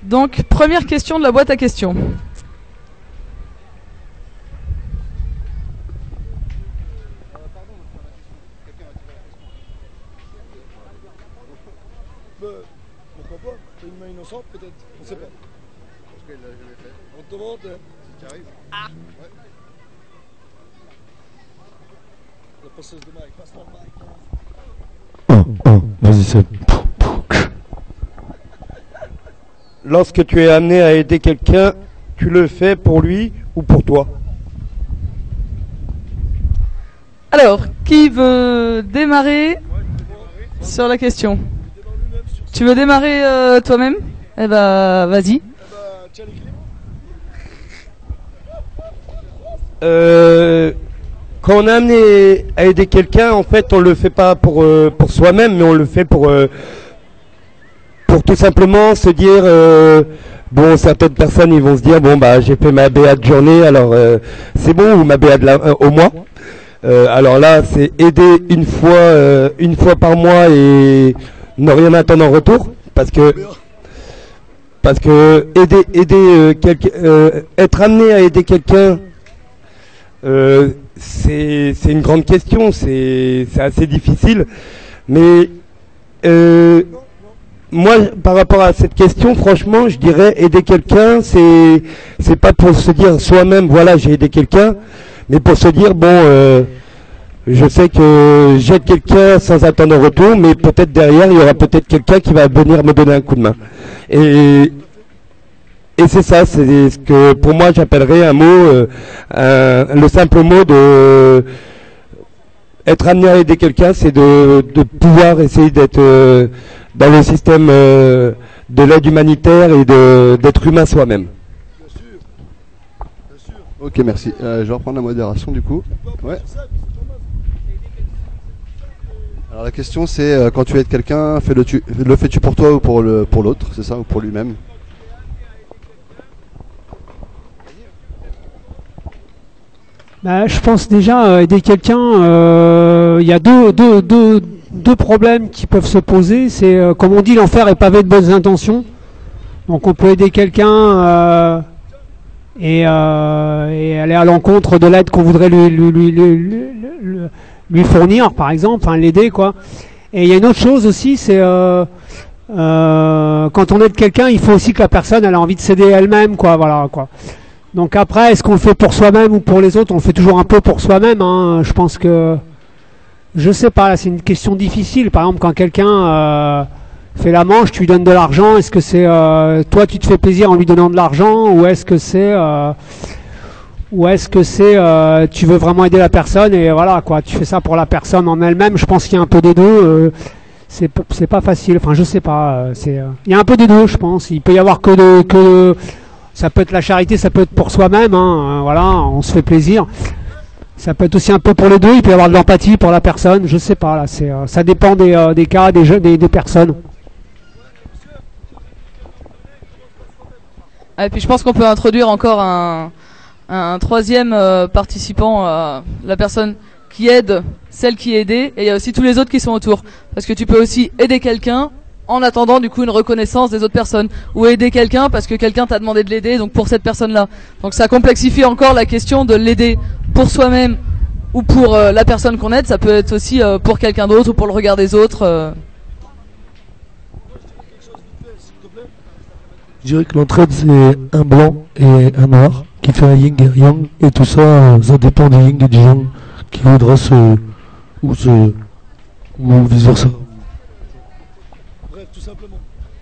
Donc, première question de la boîte à questions. Pourquoi pas? Une main innocente peut-être, on sait pas. Parce qu'elle l'a jamais fait. On te demande. Si tu arrives. Ah. Ouais. La passeuse de Mike, passe-moi le mic. Vas-y, c'est. Lorsque tu es amené à aider quelqu'un, tu le fais pour lui ou pour toi? Alors, qui veut démarrer sur la question? Tu veux démarrer toi-même? Eh ben, vas-y. Tiens les clés. Quand on est amené à aider quelqu'un, en fait, on le fait pas pour soi-même, mais on le fait pour tout simplement se dire, bon, certaines personnes, ils vont se dire, bon, bah, j'ai fait ma BA de journée, alors c'est bon, ou ma BA au mois. Alors là, c'est aider une fois par mois et ne rien attendre en retour, parce que être amené à aider quelqu'un, c'est une grande question, c'est assez difficile, mais moi, par rapport à cette question, franchement, je dirais aider quelqu'un, c'est pas pour se dire soi-même, voilà, j'ai aidé quelqu'un, mais pour se dire, bon, je sais que j'aide quelqu'un sans attendre un retour, mais peut-être derrière, il y aura peut-être quelqu'un qui va venir me donner un coup de main. Et c'est ça, c'est ce que pour moi j'appellerais un mot, le simple mot de être amené à aider quelqu'un, c'est de pouvoir essayer d'être dans le système de l'aide humanitaire et d'être humain soi-même. Bien sûr. Bien sûr. Ok, merci. Je vais reprendre la modération du coup. Ouais. Alors la question c'est quand tu aides quelqu'un, le fais-tu pour toi ou pour l'autre, c'est ça, ou pour lui-même? Bah, je pense déjà aider quelqu'un, il y a deux problèmes qui peuvent se poser. C'est comme on dit, l'enfer est pavé de bonnes intentions. Donc on peut aider quelqu'un et aller à l'encontre de l'aide qu'on voudrait lui fournir, par exemple, enfin l'aider quoi. Et il y a une autre chose aussi, c'est quand on aide quelqu'un, il faut aussi que la personne elle a envie de s'aider elle-même, quoi, voilà quoi. Donc après, est-ce qu'on le fait pour soi-même ou pour les autres? On le fait toujours un peu pour soi-même, hein. Je pense que, je sais pas, là c'est une question difficile. Par exemple, quand quelqu'un fait la manche, tu lui donnes de l'argent, est-ce que c'est toi tu te fais plaisir en lui donnant de l'argent, ou est-ce que c'est tu veux vraiment aider la personne et voilà quoi, tu fais ça pour la personne en elle-même? Je pense qu'il y a un peu des deux. C'est pas facile. Enfin, je sais pas. Il y a un peu des deux, je pense. Il peut y avoir que ça peut être la charité, ça peut être pour soi-même, hein, voilà, on se fait plaisir. Ça peut être aussi un peu pour les deux, il peut y avoir de l'empathie pour la personne, je sais pas, là, ça dépend des cas, des jeux, des personnes. Et puis je pense qu'on peut introduire encore un troisième participant, la personne qui aide celle qui est aidée, et il y a aussi tous les autres qui sont autour. Parce que tu peux aussi aider quelqu'un en attendant du coup une reconnaissance des autres personnes, ou aider quelqu'un parce que quelqu'un t'a demandé de l'aider, donc pour cette personne-là. Donc ça complexifie encore la question de l'aider pour soi-même ou pour la personne qu'on aide. Ça peut être aussi pour quelqu'un d'autre ou pour le regard des autres. Je dirais que l'entraide c'est un blanc et un noir qui fait un yin et un yang, et tout ça, ça dépend du yin et du yang qui voudra ou vice versa. Bref, tout simplement.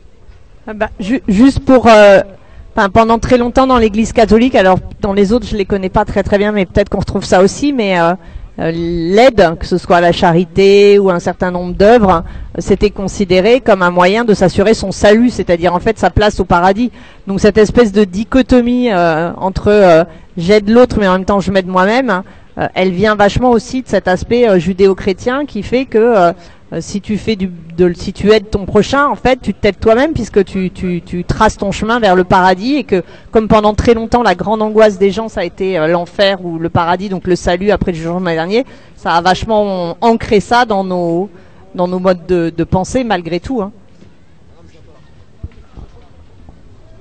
Juste pour pendant très longtemps dans l'église catholique, alors dans les autres je les connais pas très bien, mais peut-être qu'on retrouve ça aussi, mais l'aide, que ce soit la charité ou un certain nombre d'œuvres, c'était considéré comme un moyen de s'assurer son salut, c'est-à-dire en fait sa place au paradis. Donc cette espèce de dichotomie entre j'aide l'autre mais en même temps je m'aide moi-même, elle vient vachement aussi de cet aspect judéo-chrétien qui fait que si tu aides ton prochain, en fait, tu t'aides toi-même puisque tu traces ton chemin vers le paradis, et que comme pendant très longtemps la grande angoisse des gens ça a été l'enfer ou le paradis, donc le salut après le jugement dernier, ça a vachement ancré ça dans nos modes de pensée malgré tout, hein.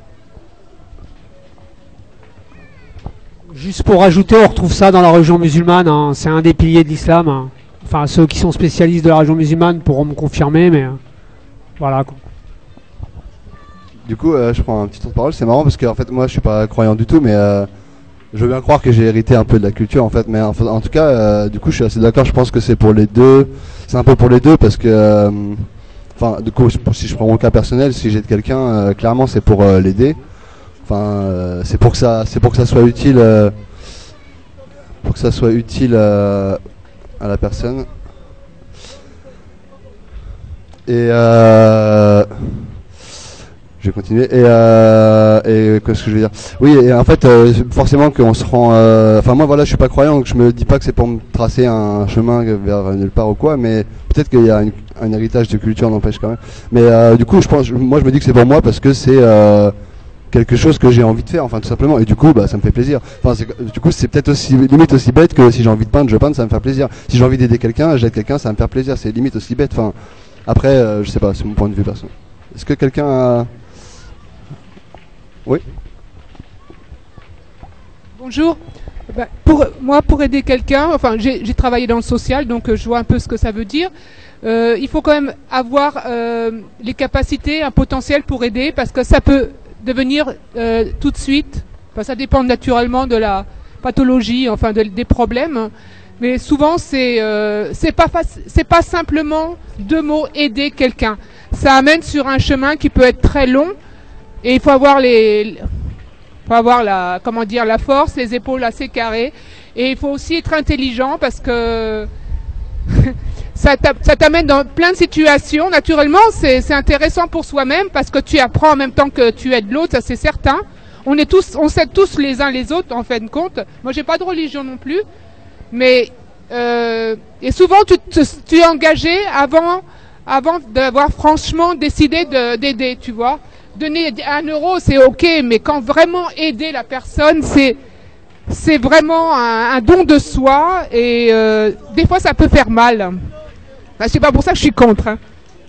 Juste pour rajouter, on retrouve ça dans la religion musulmane, hein. C'est un des piliers de l'islam, hein. Enfin, ceux qui sont spécialistes de la religion musulmane pourront me confirmer, mais voilà, quoi. Du coup, je prends un petit tour de parole. C'est marrant parce que en fait, moi, je suis pas croyant du tout, mais je veux bien croire que j'ai hérité un peu de la culture, en fait. Mais en tout cas, du coup, je suis assez d'accord. Je pense que c'est pour les deux. C'est un peu pour les deux parce que, enfin, du coup, si je prends mon cas personnel, si j'aide quelqu'un, clairement, c'est pour l'aider. Enfin, c'est pour que ça soit utile, à la personne. Et je vais continuer. Et qu'est-ce que je veux dire? Oui, et en fait, forcément qu'on se rend. Enfin, moi, voilà, je suis pas croyant, donc je me dis pas que c'est pour me tracer un chemin vers nulle part ou quoi, mais peut-être qu'il y a un héritage de culture, n'empêche quand même. Mais du coup, moi, je me dis que c'est pour moi parce que c'est quelque chose que j'ai envie de faire, enfin tout simplement, et du coup, bah, ça me fait plaisir. Enfin, du coup, c'est peut-être limite aussi bête que si j'ai envie de peindre, je peins, ça me fait plaisir. Si j'ai envie d'aider quelqu'un, j'aide quelqu'un, ça me fait plaisir. C'est limite aussi bête. Enfin, après, je sais pas, c'est mon point de vue perso. Est-ce que quelqu'un a... Oui. Bonjour. Pour aider quelqu'un, enfin j'ai travaillé dans le social, donc je vois un peu ce que ça veut dire. Il faut quand même avoir les capacités, un potentiel pour aider, parce que ça peut devenir tout de suite. Enfin, ça dépend naturellement de la pathologie, enfin des problèmes. Mais souvent c'est pas simplement deux mots, aider quelqu'un. Ça amène sur un chemin qui peut être très long, et il faut avoir la force, les épaules assez carrées, et il faut aussi être intelligent parce que ça t'amène dans plein de situations. Naturellement, c'est intéressant pour soi-même parce que tu apprends en même temps que tu aides l'autre, ça c'est certain. On s'aide tous les uns les autres en fin de compte. Moi, j'ai pas de religion non plus, mais et souvent tu es engagé avant d'avoir franchement décidé d'aider, tu vois. Donner 1 euro, c'est ok, mais quand vraiment aider la personne, c'est vraiment un don de soi, et des fois ça peut faire mal. Ben, c'est pas pour ça que je suis contre. Hein.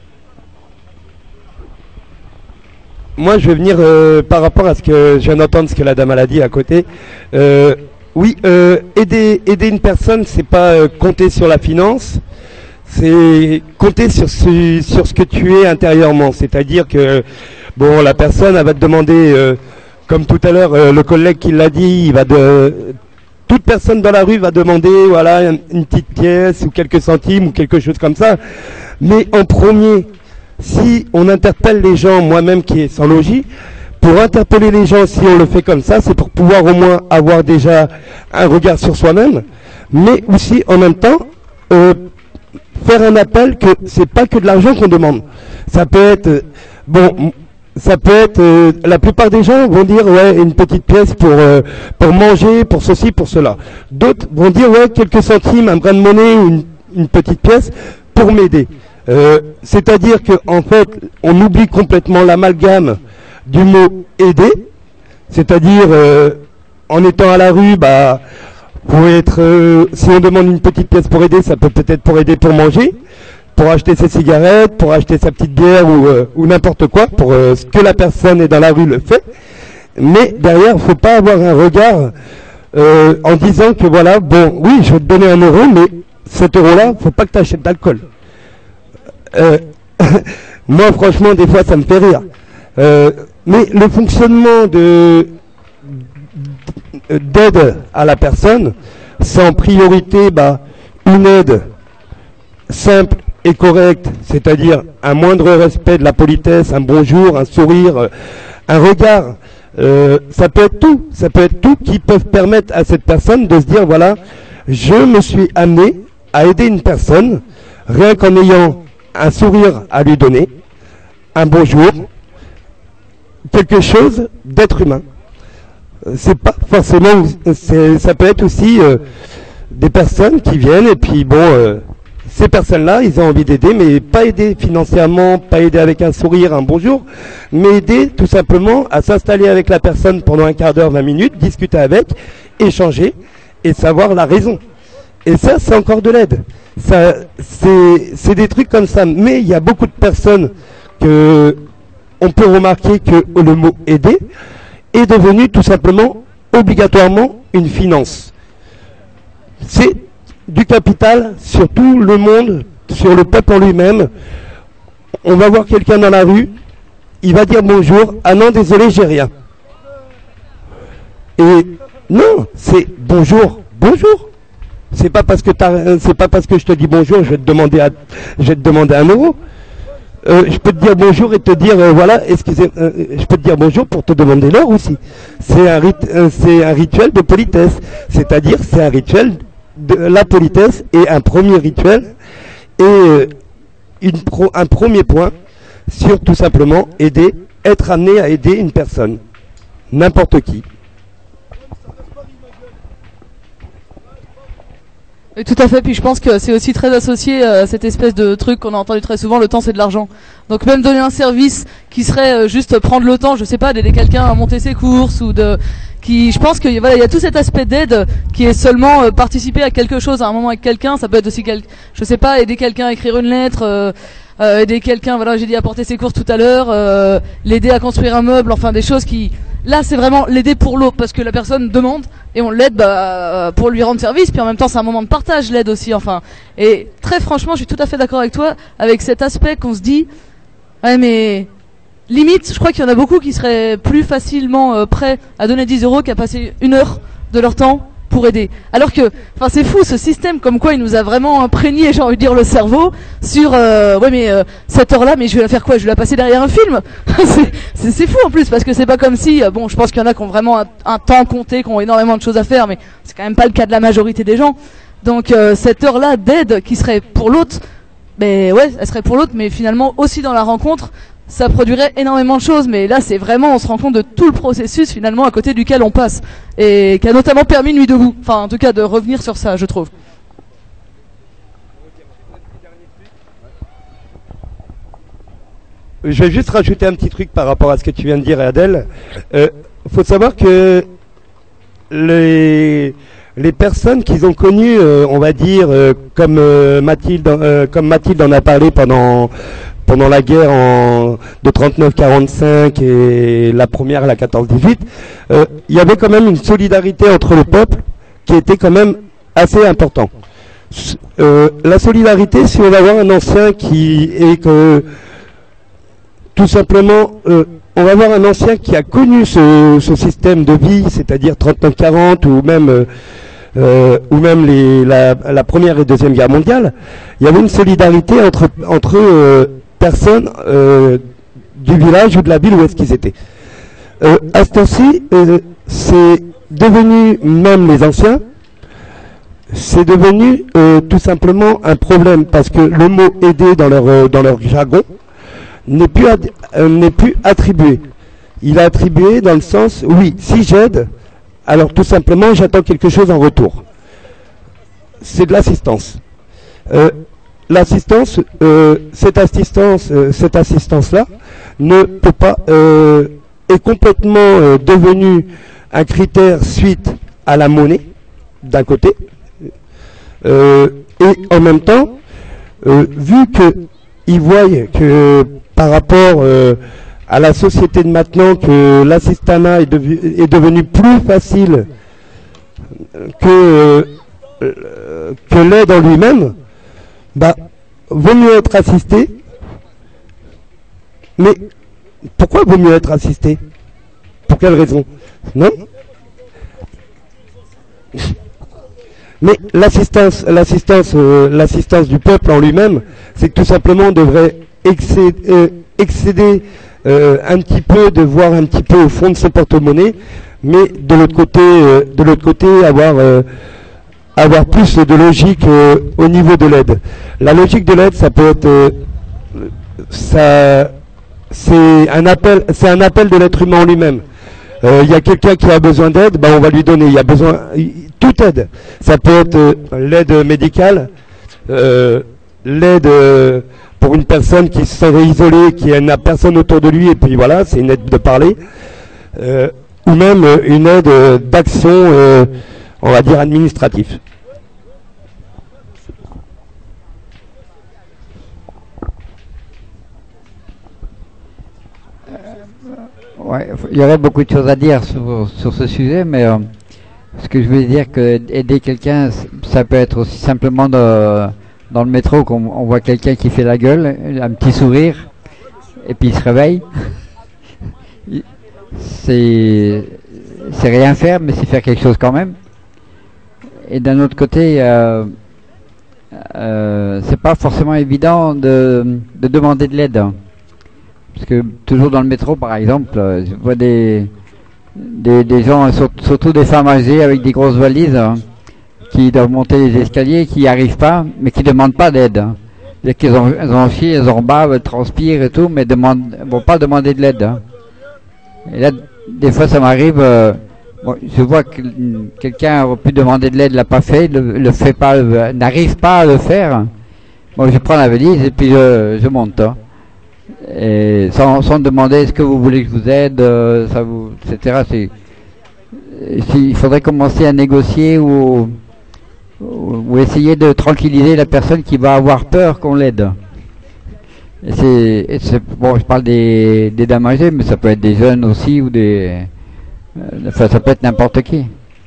Moi, je vais venir par rapport à ce que je viens d'entendre, ce que la dame a dit à côté. Oui, aider une personne, c'est pas compter sur la finance, c'est compter sur ce que tu es intérieurement. C'est-à-dire que bon, la personne, elle va te demander, comme tout à l'heure, le collègue qui l'a dit, toute personne dans la rue va demander, voilà, une petite pièce ou quelques centimes ou quelque chose comme ça. Mais en premier, si on interpelle les gens, moi-même qui est sans logis, pour interpeller les gens, si on le fait comme ça, c'est pour pouvoir au moins avoir déjà un regard sur soi-même, mais aussi en même temps faire un appel que c'est pas que de l'argent qu'on demande. Ça peut être la plupart des gens vont dire ouais, une petite pièce pour manger, pour ceci, pour cela. D'autres vont dire ouais, quelques centimes, un brin de monnaie ou une petite pièce pour m'aider. C'est-à-dire que en fait, on oublie complètement l'amalgame du mot aider, c'est-à-dire en étant à la rue, bah pour être, si on demande une petite pièce pour aider, ça peut être pour aider pour manger, pour acheter ses cigarettes, pour acheter sa petite bière ou n'importe quoi, pour ce que la personne est dans la rue le fait. Mais derrière, il ne faut pas avoir un regard en disant que voilà, bon, oui, je vais te donner 1 euro, mais cet euro-là, il ne faut pas que tu achètes d'alcool. Moi, franchement, des fois, ça me fait rire. Mais le fonctionnement d'aide à la personne, c'est en priorité une aide simple et correcte, c'est-à-dire un moindre respect de la politesse, un bonjour, un sourire, un regard. Ça peut être tout qui peut permettre à cette personne de se dire voilà, je me suis amené à aider une personne rien qu'en ayant un sourire à lui donner, un bonjour, quelque chose d'être humain. C'est pas forcément, ça peut être aussi des personnes qui viennent et puis bon, ces personnes-là, ils ont envie d'aider, mais pas aider financièrement, pas aider avec un sourire, un bonjour, mais aider tout simplement à s'installer avec la personne pendant un quart d'heure, 20 minutes, discuter avec, échanger et savoir la raison. Et ça, c'est encore de l'aide. Ça, c'est des trucs comme ça. Mais il y a beaucoup de personnes que on peut remarquer que le mot aider est devenu tout simplement obligatoirement une finance. C'est du capital sur tout le monde, sur le peuple en lui-même. On va voir quelqu'un dans la rue, il va dire bonjour, ah non désolé j'ai rien. Et non, c'est bonjour, bonjour. C'est pas parce que je te dis bonjour, je vais te demander 1 euro. Je peux te dire bonjour et te dire voilà, excusez, je peux te dire bonjour pour te demander l'heure aussi. C'est un rituel de politesse, c'est-à-dire c'est un rituel de la politesse et un premier rituel et un premier point sur tout simplement être amené à aider une personne, n'importe qui. Et tout à fait, puis je pense que c'est aussi très associé à cette espèce de truc qu'on a entendu très souvent, le temps c'est de l'argent. Donc même donner un service qui serait juste prendre le temps, je sais pas, d'aider quelqu'un à monter ses courses ou je pense que voilà, il y a tout cet aspect d'aide qui est seulement participer à quelque chose à un moment avec quelqu'un, ça peut être aussi je sais pas, aider quelqu'un à écrire une lettre, aider quelqu'un, voilà, j'ai dit à porter ses courses tout à l'heure, l'aider à construire un meuble, enfin des choses qui là c'est vraiment l'aider pour l'autre parce que la personne demande et on l'aide pour lui rendre service, puis en même temps c'est un moment de partage, l'aide aussi, enfin. Et très franchement, je suis tout à fait d'accord avec toi avec cet aspect qu'on se dit ouais mais limite, je crois qu'il y en a beaucoup qui seraient plus facilement prêts à donner 10 euros qu'à passer 1 heure de leur temps pour aider. Alors que, enfin, c'est fou ce système, comme quoi il nous a vraiment imprégné, j'ai envie de dire, le cerveau sur, ouais mais cette heure-là, mais je vais la faire quoi? Je vais la passer derrière un film. C'est fou en plus parce que c'est pas comme si, bon, je pense qu'il y en a qui ont vraiment un temps compté, qui ont énormément de choses à faire, mais c'est quand même pas le cas de la majorité des gens. Donc cette heure-là d'aide qui serait pour l'autre, ben ouais, elle serait pour l'autre, mais finalement aussi dans la rencontre, ça produirait énormément de choses, mais là c'est vraiment, on se rend compte de tout le processus finalement à côté duquel on passe, et qui a notamment permis Nuit debout, enfin en tout cas de revenir sur ça, je trouve. Je vais juste rajouter un petit truc par rapport à ce que tu viens de dire, Adèle. Faut savoir que les personnes qu'ils ont connues, on va dire, comme Mathilde en a parlé pendant la guerre de 39-45 et la première, la 14-18, il y avait quand même une solidarité entre le peuple qui était quand même assez important. La solidarité, si on va avoir un ancien qui est que tout simplement, on va avoir un ancien qui a connu ce système de vie, c'est-à-dire 39-40 ou même la première et deuxième guerre mondiale. Il y avait une solidarité entre personnes du village ou de la ville où est-ce qu'ils étaient. À ce temps-ci, c'est devenu, même les anciens, c'est devenu tout simplement un problème parce que le mot aider dans leur jargon n'est plus attribué. Il est attribué dans le sens, oui, si j'aide, alors tout simplement j'attends quelque chose en retour. C'est de l'assistance. L'assistance, cette assistance-là ne peut pas, est complètement devenue un critère suite à la monnaie, d'un côté, et en même temps, vu qu'ils voient que par rapport à la société de maintenant, que l'assistanat est devenu plus facile que l'aide en lui-même, bah, vaut mieux être assisté. Mais pourquoi vaut mieux être assisté? Pour quelle raison? Non? Mais l'assistance du peuple en lui-même, c'est que tout simplement on devrait excéder un petit peu, de voir un petit peu au fond de ses porte-monnaie, mais de l'autre côté avoir plus de logique au niveau de l'aide. La logique de l'aide, ça peut être c'est un appel de l'être humain en lui-même. Il y a quelqu'un qui a besoin d'aide, ben on va lui donner. Il y a besoin toute aide. Ça peut être l'aide médicale, l'aide pour une personne qui serait isolée, qui n'a personne autour de lui, et puis voilà, c'est une aide de parler, ou même une aide d'action, on va dire administrative. Ouais, il y aurait beaucoup de choses à dire sur ce sujet, mais ce que je voulais dire que aider quelqu'un, ça peut être aussi simplement dans le métro qu'on voit quelqu'un qui fait la gueule, un petit sourire, et puis il se réveille. C'est rien faire, mais c'est faire quelque chose quand même. Et d'un autre côté, c'est pas forcément évident de demander de l'aide. Parce que toujours dans le métro, par exemple, je vois des gens, surtout des femmes âgées avec des grosses valises, qui doivent monter les escaliers, qui n'y arrivent pas, mais qui ne demandent pas d'aide. C'est-à-dire qu'elles ont chié, elles ont bave, elles transpirent et tout, mais vont pas demander de l'aide. Et là, des fois, ça m'arrive, je vois que quelqu'un aurait pu demander de l'aide, l'a pas fait, le fait pas, n'arrive pas à le faire. Moi, je prends la valise et puis je monte. Et sans demander est-ce que vous voulez que je vous aide, etc. Il faudrait commencer à négocier ou essayer de tranquilliser la personne qui va avoir peur qu'on l'aide. Bon, je parle des dames âgées, mais ça peut être des jeunes aussi ou ça peut être n'importe qui.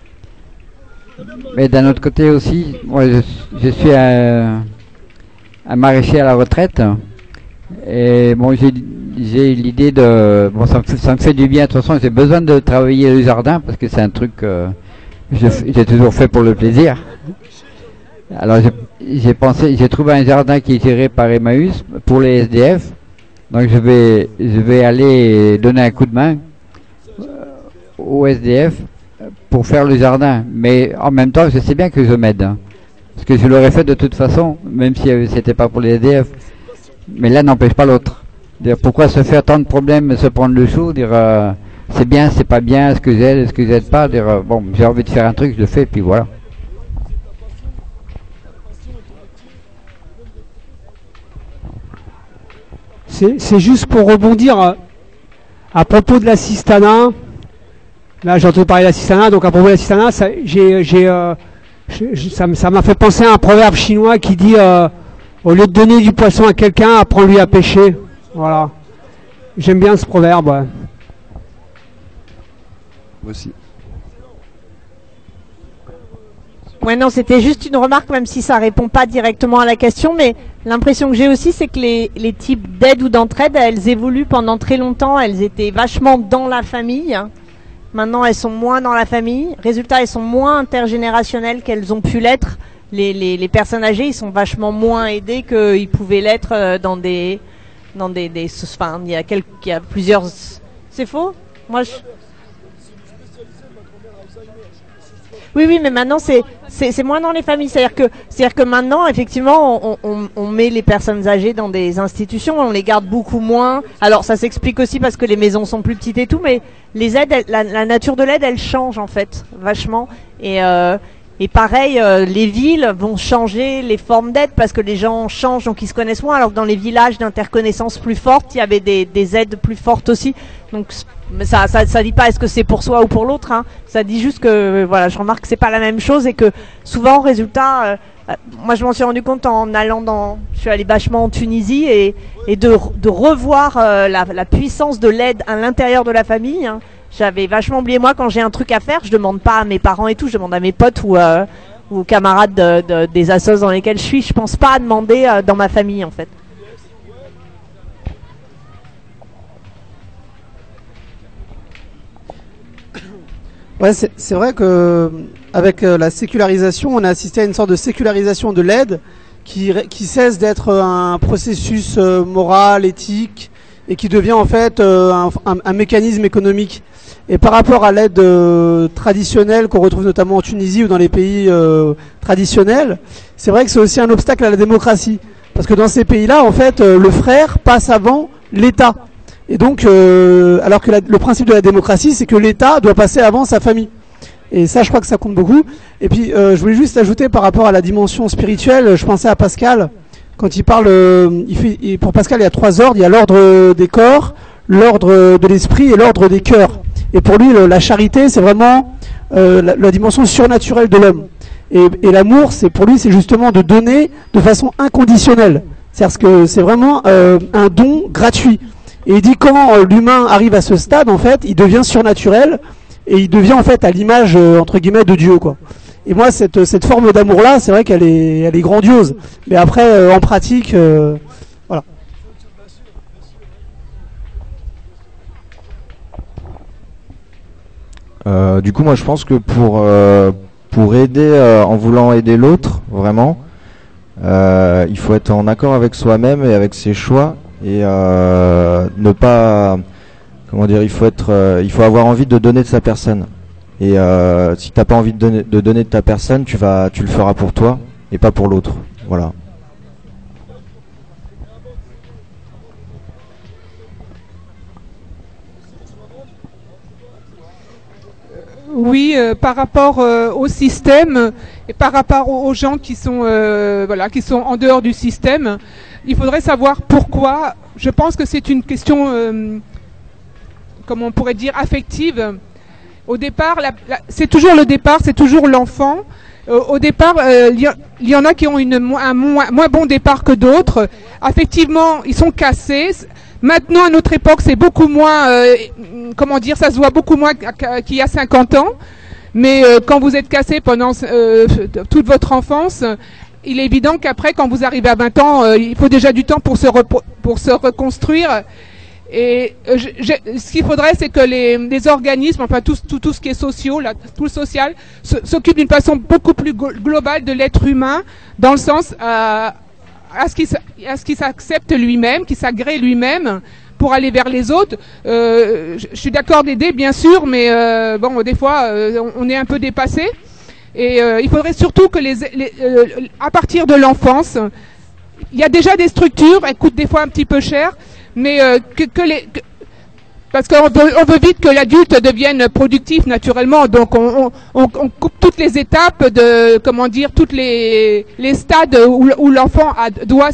Mais d'un autre côté aussi, moi je suis un maraîcher à la retraite. Et bon, j'ai l'idée ça me fait du bien. De toute façon, j'ai besoin de travailler le jardin parce que c'est un truc que j'ai toujours fait pour le plaisir. Alors j'ai trouvé un jardin qui est géré par Emmaüs pour les SDF. Donc je vais aller donner un coup de main aux SDF pour faire le jardin. Mais en même temps, je sais bien que je m'aide. Parce que je l'aurais fait de toute façon, même si c'était pas pour les SDF. Mais l'un n'empêche pas l'autre. Pourquoi se faire tant de problèmes, se prendre le chou, c'est bien, c'est pas bien, est-ce que j'aide, est-ce que j'aide pas, bon, j'ai envie de faire un truc, je le fais, puis voilà. C'est juste pour rebondir à propos de l'assistanat. Là, j'ai entendu parler de l'assistanat, donc à propos de l'assistanat, ça m'a fait penser à un proverbe chinois qui dit au lieu de donner du poisson à quelqu'un, apprends-lui à pêcher. Voilà. J'aime bien ce proverbe. Ouais. Moi aussi. Ouais, non, c'était juste une remarque, même si ça répond pas directement à la question, mais l'impression que j'ai aussi, c'est que les types d'aide ou d'entraide, elles évoluent pendant très longtemps. Elles étaient vachement dans la famille. Maintenant, elles sont moins dans la famille. Résultat, elles sont moins intergénérationnelles qu'elles ont pu l'être. Les personnes âgées, ils sont vachement moins aidés qu'ils pouvaient l'être dans des enfin, il y a plusieurs. C'est faux? Moi, Oui, mais maintenant c'est moins dans les familles. C'est-à-dire que maintenant, effectivement, on met les personnes âgées dans des institutions, on les garde beaucoup moins. Alors ça s'explique aussi parce que les maisons sont plus petites et tout, mais les aides, la nature de l'aide, elle change en fait vachement. Et pareil, les villes vont changer les formes d'aide parce que les gens changent, donc ils se connaissent moins. Alors que dans les villages d'interconnaissance plus fortes, il y avait des aides plus fortes aussi. Donc ça dit pas est-ce que c'est pour soi ou pour l'autre. Hein. Ça dit juste que voilà, je remarque que c'est pas la même chose et que souvent, résultat, moi je m'en suis rendu compte en allant je suis allé vachement en Tunisie et de revoir la puissance de l'aide à l'intérieur de la famille. Hein. J'avais vachement oublié, moi, quand j'ai un truc à faire, je demande pas à mes parents et tout, je demande à mes potes ou aux camarades des assos dans lesquels je suis. Je pense pas à demander dans ma famille, en fait. Ouais, c'est vrai que avec la sécularisation, on a assisté à une sorte de sécularisation de l'aide qui cesse d'être un processus moral, éthique, et qui devient en fait un mécanisme économique. Et par rapport à l'aide traditionnelle qu'on retrouve notamment en Tunisie ou dans les pays traditionnels, c'est vrai que c'est aussi un obstacle à la démocratie. Parce que dans ces pays-là, en fait, le frère passe avant l'État. Et donc, alors que le principe de la démocratie, c'est que l'État doit passer avant sa famille. Et ça, je crois que ça compte beaucoup. Et puis, je voulais juste ajouter par rapport à la dimension spirituelle, je pensais à Pascal, quand il parle, pour Pascal, il y a 3 ordres. Il y a l'ordre des corps, l'ordre de l'esprit et l'ordre des cœurs. Et pour lui, la charité, c'est vraiment la dimension surnaturelle de l'homme. Et l'amour, pour lui, c'est justement de donner de façon inconditionnelle. C'est-à-dire que c'est vraiment un don gratuit. Et il dit quand l'humain arrive à ce stade, en fait, il devient surnaturel et il devient en fait à l'image entre guillemets de Dieu, quoi. Et moi, cette forme d'amour-là, c'est vrai qu'elle est grandiose. Mais après, en pratique, voilà. Du coup, moi, je pense que pour aider, en voulant aider l'autre, vraiment, il faut être en accord avec soi-même et avec ses choix et ne pas, comment dire, il faut avoir envie de donner de sa personne. Et si t'as pas envie de donner de ta personne, tu le feras pour toi et pas pour l'autre. Voilà. Oui, par rapport au système et par rapport aux gens qui sont voilà, qui sont en dehors du système, il faudrait savoir pourquoi. Je pense que c'est une question, comment on pourrait dire, affective. Au départ, c'est toujours le départ, c'est toujours l'enfant. Au départ, il y en a qui ont un moins bon départ que d'autres. Affectivement, ils sont cassés. Maintenant, à notre époque, c'est beaucoup moins, comment dire, ça se voit beaucoup moins qu'il y a 50 ans. Mais quand vous êtes cassé pendant toute votre enfance, il est évident qu'après, quand vous arrivez à 20 ans, il faut déjà du temps pour se reconstruire. Et ce qu'il faudrait, c'est que les organismes, enfin tout ce qui est tout le social, s'occupent d'une façon beaucoup plus globale de l'être humain, dans le sens à ce qu'il s'accepte lui-même, qu'il s'agrée lui-même pour aller vers les autres. Je suis d'accord d'aider, bien sûr, mais bon, des fois, on est un peu dépassé. Et il faudrait surtout que à partir de l'enfance, il y a déjà des structures, elles coûtent des fois un petit peu cher, mais parce qu'on veut vite que l'adulte devienne productif naturellement, donc on coupe toutes les étapes de, comment dire, toutes les stades où l'enfant doit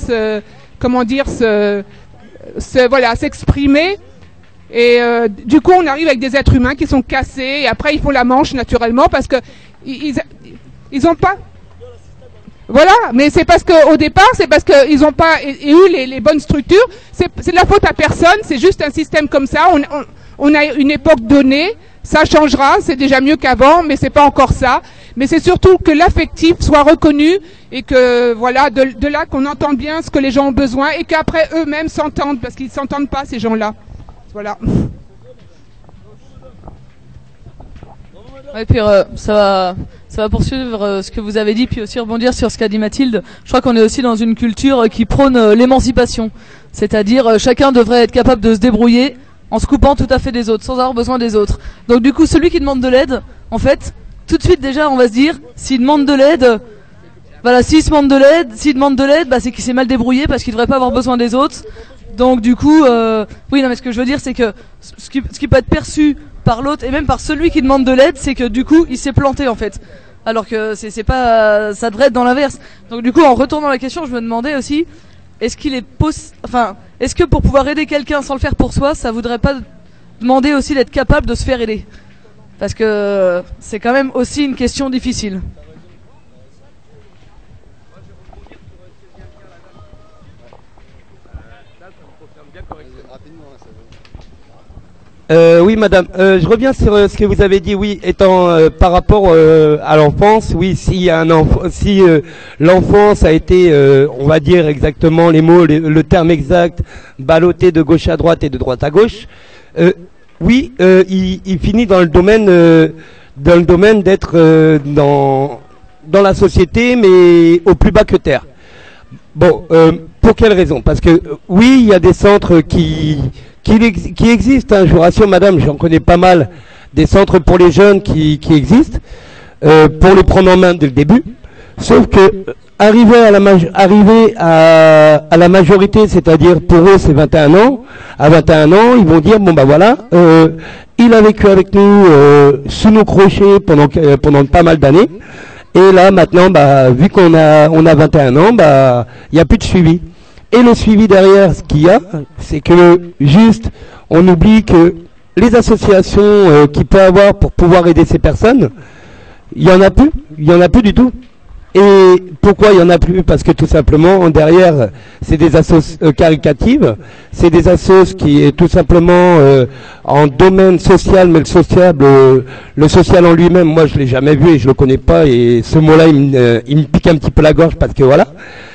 voilà, s'exprimer. Et du coup, on arrive avec des êtres humains qui sont cassés, et après ils font la manche naturellement parce que ils ont pas. Voilà, mais c'est parce que au départ, c'est parce qu'ils n'ont pas eu les bonnes structures. C'est de la faute à personne. C'est juste un système comme ça. On a une époque donnée. Ça changera. C'est déjà mieux qu'avant, mais c'est pas encore ça. Mais c'est surtout que l'affectif soit reconnu et que voilà, de là qu'on entende bien ce que les gens ont besoin et qu'après eux-mêmes s'entendent parce qu'ils s'entendent pas ces gens-là. Voilà. Et puis ça va poursuivre ce que vous avez dit, puis aussi rebondir sur ce qu'a dit Mathilde. Je crois qu'on est aussi dans une culture qui prône l'émancipation, c'est-à-dire chacun devrait être capable de se débrouiller en se coupant tout à fait des autres, sans avoir besoin des autres. Donc du coup, celui qui demande de l'aide, en fait, tout de suite déjà, on va se dire, s'il demande de l'aide, voilà, s'il demande de l'aide, bah, c'est qu'il s'est mal débrouillé parce qu'il devrait pas avoir besoin des autres. Donc du coup, oui, non, mais ce que je veux dire, c'est que ce qui peut être perçu par l'autre et même par celui qui demande de l'aide, c'est que du coup il s'est planté en fait, alors que c'est pas, ça devrait être dans l'inverse. Donc du coup, en retournant la question, je me demandais aussi, est-ce qu'il est est-ce que pour pouvoir aider quelqu'un sans le faire pour soi, ça voudrait pas demander aussi d'être capable de se faire aider, parce que c'est quand même aussi une question difficile. Oui, madame. Je reviens sur ce que vous avez dit. Oui, étant par rapport à l'enfance, oui, si l'enfance a été, on va dire exactement les mots, le terme exact, ballotté de gauche à droite et de droite à gauche. Oui, il finit dans le domaine d'être dans la société, mais au plus bas que terre. Bon, pour quelle raison? Parce que oui, il y a des centres qui existent, hein, je vous rassure madame, j'en connais pas mal, des centres pour les jeunes qui existent, pour les prendre en main dès le début, sauf que arriver à la majorité, c'est-à-dire pour eux c'est 21 ans, à 21 ans ils vont dire bon bah voilà, il a vécu avec nous sous nos crochets pendant pas mal d'années, et là maintenant bah vu qu'on a 21 ans, bah il n'y a plus de suivi. Et le suivi derrière, ce qu'il y a, c'est que juste, on oublie que les associations qu'il peut avoir pour pouvoir aider ces personnes, il y en a plus du tout. Et pourquoi il n'y en a plus? Parce que tout simplement, derrière, c'est des assos caricatives, c'est des assos qui est tout simplement en domaine social, mais le social en lui-même, moi je l'ai jamais vu et je le connais pas, et ce mot-là, il me pique un petit peu la gorge parce que voilà.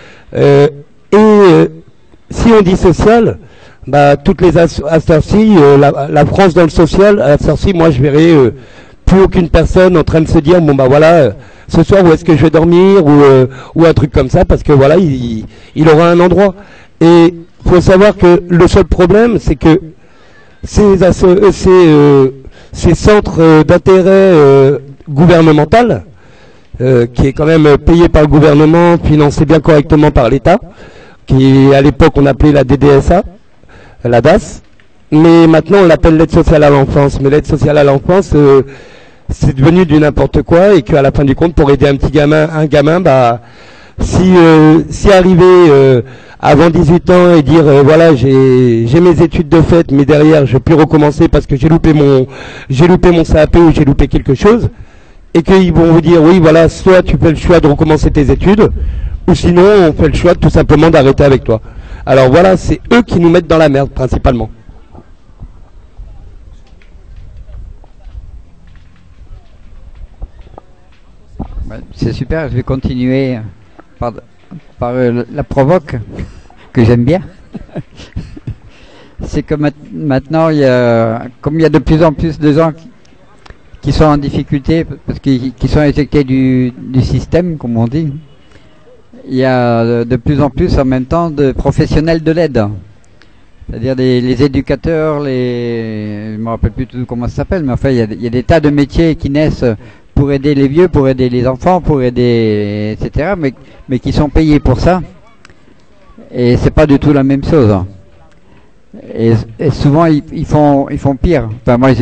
Si on dit social, bah toutes les à cette heure-ci, la France dans le social, à cette heure-ci, moi je verrai plus aucune personne en train de se dire bon bah voilà, ce soir où est-ce que je vais dormir, ou un truc comme ça, parce que voilà, il aura un endroit. Et faut savoir que le seul problème, c'est que ces centres d'intérêt gouvernemental, qui est quand même payé par le gouvernement, financé bien correctement par l'État, qui à l'époque on appelait la DDSA, la DAS, mais maintenant on l'appelle l'aide sociale à l'enfance. Mais l'aide sociale à l'enfance, c'est devenu du n'importe quoi, et qu'à la fin du compte, pour aider un gamin, bah si arriver avant 18 ans et dire voilà, j'ai mes études de fait, mais derrière je peux recommencer parce que j'ai loupé mon CAP ou j'ai loupé quelque chose, et qu'ils vont vous dire oui voilà, soit tu fais le choix de recommencer tes études, ou sinon on fait le choix tout simplement d'arrêter avec toi. Alors voilà, c'est eux qui nous mettent dans la merde principalement. C'est super, je vais continuer par la provoque que j'aime bien. C'est que maintenant, comme il y a de plus en plus de gens qui sont en difficulté parce qu'ils sont éjectés du système, comme on dit, il y a de plus en plus en même temps de professionnels de l'aide. C'est-à-dire les éducateurs, je me rappelle plus tout comment ça s'appelle, mais enfin il y a des tas de métiers qui naissent pour aider les vieux, pour aider les enfants, pour aider, etc., mais qui sont payés pour ça. Et c'est pas du tout la même chose. Et souvent ils font pire. Enfin moi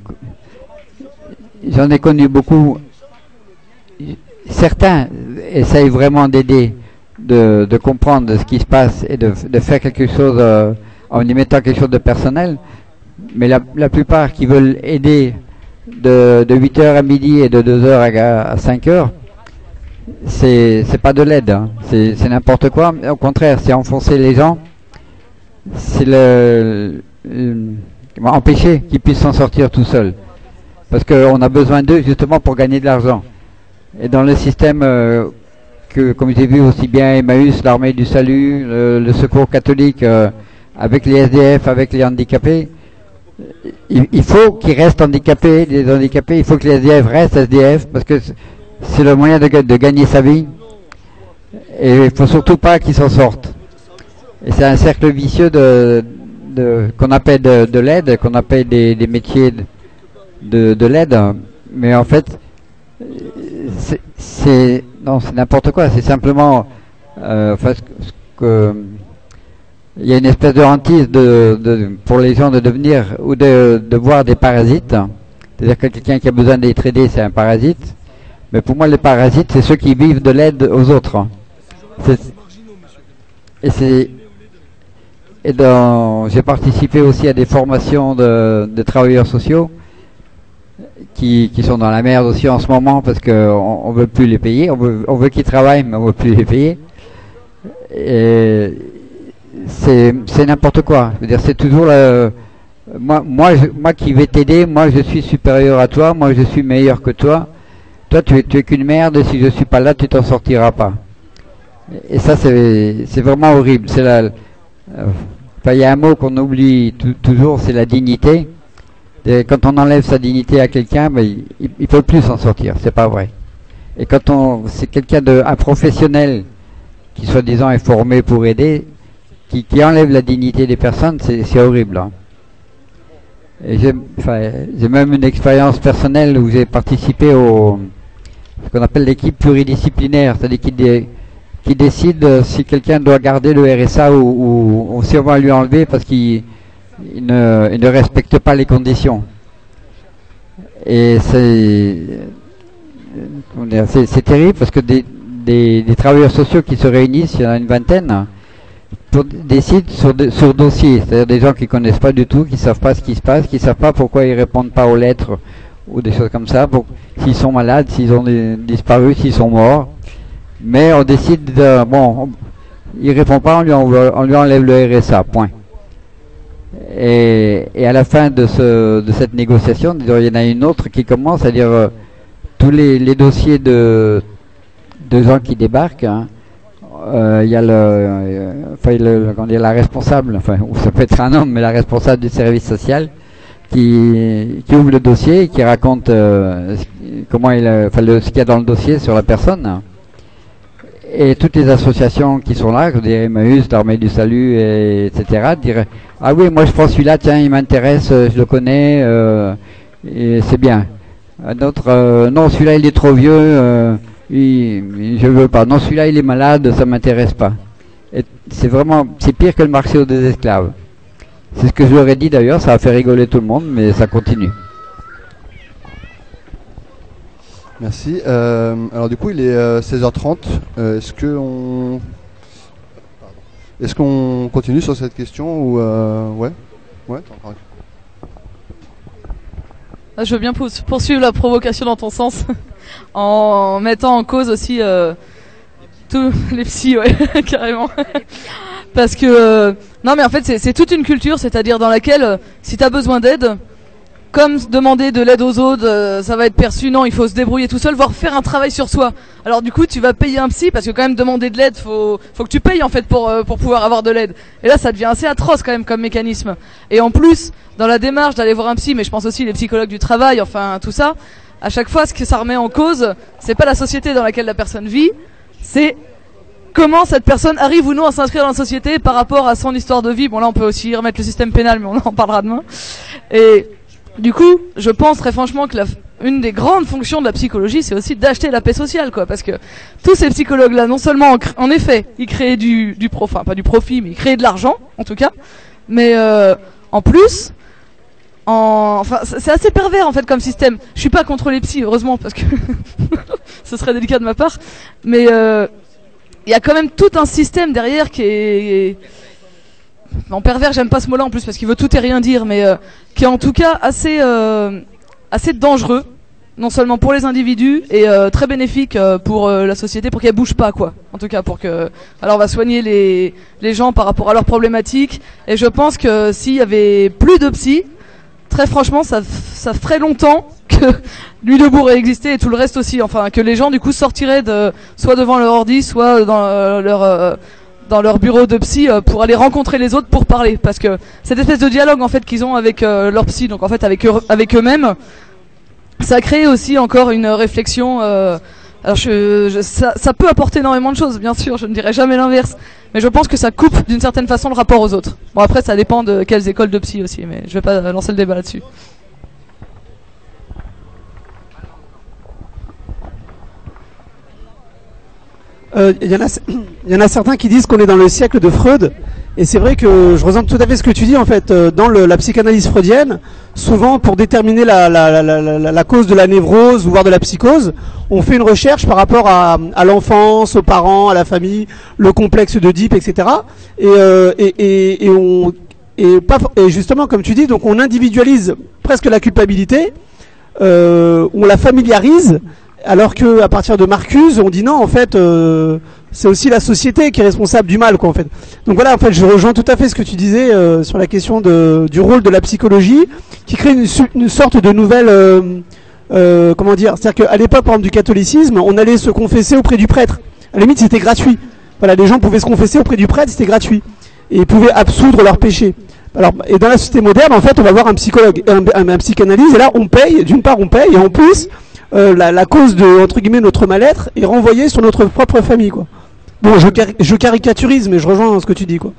j'en ai connu beaucoup. Certains essayent vraiment d'aider, de comprendre ce qui se passe et de faire quelque chose en y mettant quelque chose de personnel. Mais la plupart qui veulent aider de 8h à midi et de 2h à 5h, c'est pas de l'aide, hein. C'est n'importe quoi. Au contraire, c'est enfoncer les gens, c'est empêcher qu'ils puissent s'en sortir tout seuls, parce qu'on a besoin d'eux justement pour gagner de l'argent. Et dans le système comme j'ai vu aussi bien Emmaüs, l'Armée du Salut, le Secours catholique, avec les SDF, avec les handicapés, il faut qu'ils restent handicapés, les handicapés, il faut que les SDF restent SDF, parce que c'est le moyen de gagner sa vie, et il faut surtout pas qu'ils s'en sortent. Et c'est un cercle vicieux qu'on appelle de l'aide, qu'on appelle des métiers de l'aide, mais en fait c'est n'importe quoi. C'est simplement il y a une espèce de hantise pour les gens de devenir ou de voir des parasites. C'est-à-dire que quelqu'un qui a besoin d'être aidé, c'est un parasite. Mais pour moi, les parasites, c'est ceux qui vivent de l'aide aux autres. J'ai participé aussi à des formations de travailleurs sociaux qui sont dans la merde aussi en ce moment, parce qu'on veut plus les payer. On veut qu'ils travaillent, mais on veut plus les payer. Et c'est n'importe quoi. Je veux dire, c'est toujours moi qui vais t'aider, moi je suis supérieur à toi, moi je suis meilleur que toi. Toi tu es qu'une merde, et si je suis pas là, tu t'en sortiras pas. Et ça c'est vraiment horrible. Il y a un mot qu'on oublie toujours, c'est la dignité. Et quand on enlève sa dignité à quelqu'un, il peut plus s'en sortir, c'est pas vrai. Et quand c'est quelqu'un un professionnel qui soi-disant est formé pour aider, qui enlève la dignité des personnes, c'est horrible, hein. Et j'ai même une expérience personnelle où j'ai participé ce qu'on appelle l'équipe pluridisciplinaire, c'est-à-dire qui décide si quelqu'un doit garder le RSA ou si on va lui enlever parce qu'il ne respecte pas les conditions. Et c'est terrible, parce que des travailleurs sociaux qui se réunissent, il y en a une vingtaine, décident sur dossier, c'est-à-dire des gens qui connaissent pas du tout, qui savent pas ce qui se passe, qui savent pas pourquoi ils répondent pas aux lettres ou des choses comme ça, s'ils sont malades, s'ils ont disparu, s'ils sont morts. mais on décide de, bon, il répond pas, on lui enlève le RSA, point. Et à la fin de cette négociation, il y en a une autre qui commence, c'est-à-dire tous les dossiers de gens qui débarquent, hein, il y a la responsable, enfin, ou ça peut être un homme, mais la responsable du service social qui ouvre le dossier et qui raconte comment ce qu'il y a dans le dossier sur la personne. Et toutes les associations qui sont là, des Emmaüs, l'Armée du Salut, etc., diraient « Ah oui, moi je prends celui-là, tiens, il m'intéresse, je le connais, et c'est bien. » Un autre, non, celui-là il est trop vieux, je veux pas. Non, celui-là il est malade, ça m'intéresse pas. Et c'est pire que le marché des esclaves. C'est ce que je leur ai dit d'ailleurs, ça a fait rigoler tout le monde, mais ça continue. Merci. Alors du coup, il est 16h30. Est-ce qu'on continue sur cette question ou ouais. Je veux bien poursuivre la provocation dans ton sens en mettant en cause aussi tous les psys, ouais, carrément. Parce que non, mais en fait, c'est toute une culture, c'est-à-dire dans laquelle si t'as besoin d'aide, comme demander de l'aide aux autres, ça va être perçu, non, il faut se débrouiller tout seul, voire faire un travail sur soi. Alors du coup, tu vas payer un psy, parce que quand même demander de l'aide, faut que tu payes en fait pour pouvoir avoir de l'aide. Et là, ça devient assez atroce quand même comme mécanisme. Et en plus, dans la démarche d'aller voir un psy, mais je pense aussi les psychologues du travail, enfin tout ça, à chaque fois, ce que ça remet en cause, c'est pas la société dans laquelle la personne vit, c'est comment cette personne arrive ou non à s'inscrire dans la société par rapport à son histoire de vie. Bon là, on peut aussi remettre le système pénal, mais on en parlera demain. Et du coup, je pense très franchement que une des grandes fonctions de la psychologie, c'est aussi d'acheter la paix sociale, quoi. Parce que tous ces psychologues-là, non seulement, en effet, ils créaient enfin pas du profit, mais ils créaient de l'argent, en tout cas. Mais en plus, enfin, c'est assez pervers en fait comme système. Je suis pas contre les psys, heureusement, parce que ce serait délicat de ma part. Mais il y a quand même tout un système derrière qui est en pervers, j'aime pas ce mot-là en plus parce qu'il veut tout et rien dire, mais qui est en tout cas assez dangereux, non seulement pour les individus et très bénéfique pour la société, pour qu'elle bouge pas, quoi. En tout cas pour que, alors on va soigner les gens par rapport à leurs problématiques. Et je pense que s'il y avait plus de psy, très franchement, ça ferait longtemps que Nuit debout aurait existé et tout le reste aussi. Enfin, que les gens du coup sortiraient soit devant leur ordi, soit dans leur bureau de psy pour aller rencontrer les autres pour parler, parce que cette espèce de dialogue en fait qu'ils ont avec leur psy, donc en fait avec eux-mêmes, ça crée aussi encore une réflexion. Alors ça peut apporter énormément de choses, bien sûr, je ne dirais jamais l'inverse, mais je pense que ça coupe d'une certaine façon le rapport aux autres. Bon, après ça dépend de quelles écoles de psy aussi, mais je vais pas lancer le débat là-dessus. Il y en a certains qui disent qu'on est dans le siècle de Freud, et c'est vrai que je rejoins tout à fait ce que tu dis en fait. Dans la psychanalyse freudienne, souvent pour déterminer la cause de la névrose ou voire de la psychose, on fait une recherche par rapport à l'enfance, aux parents, à la famille, le complexe d'Oedipe, etc. Et justement, comme tu dis, donc on individualise presque la culpabilité, on la familiarise. Alors que à partir de Marcuse, on dit non, en fait, c'est aussi la société qui est responsable du mal, quoi, en fait. Donc voilà, en fait, je rejoins tout à fait ce que tu disais sur la question du rôle de la psychologie, qui crée une sorte de nouvelle, comment dire, c'est-à-dire qu'à l'époque, par exemple, du catholicisme, on allait se confesser auprès du prêtre. À la limite, c'était gratuit. Voilà, les gens pouvaient se confesser auprès du prêtre, c'était gratuit, et ils pouvaient absoudre leurs péchés. Alors, et dans la société moderne, en fait, on va voir un psychologue, un psychanalyse, et là, on paye. D'une part, on paye, et en plus. La cause de, entre guillemets, notre mal-être est renvoyée sur notre propre famille, quoi. Bon, je caricaturise, mais je rejoins ce que tu dis, quoi.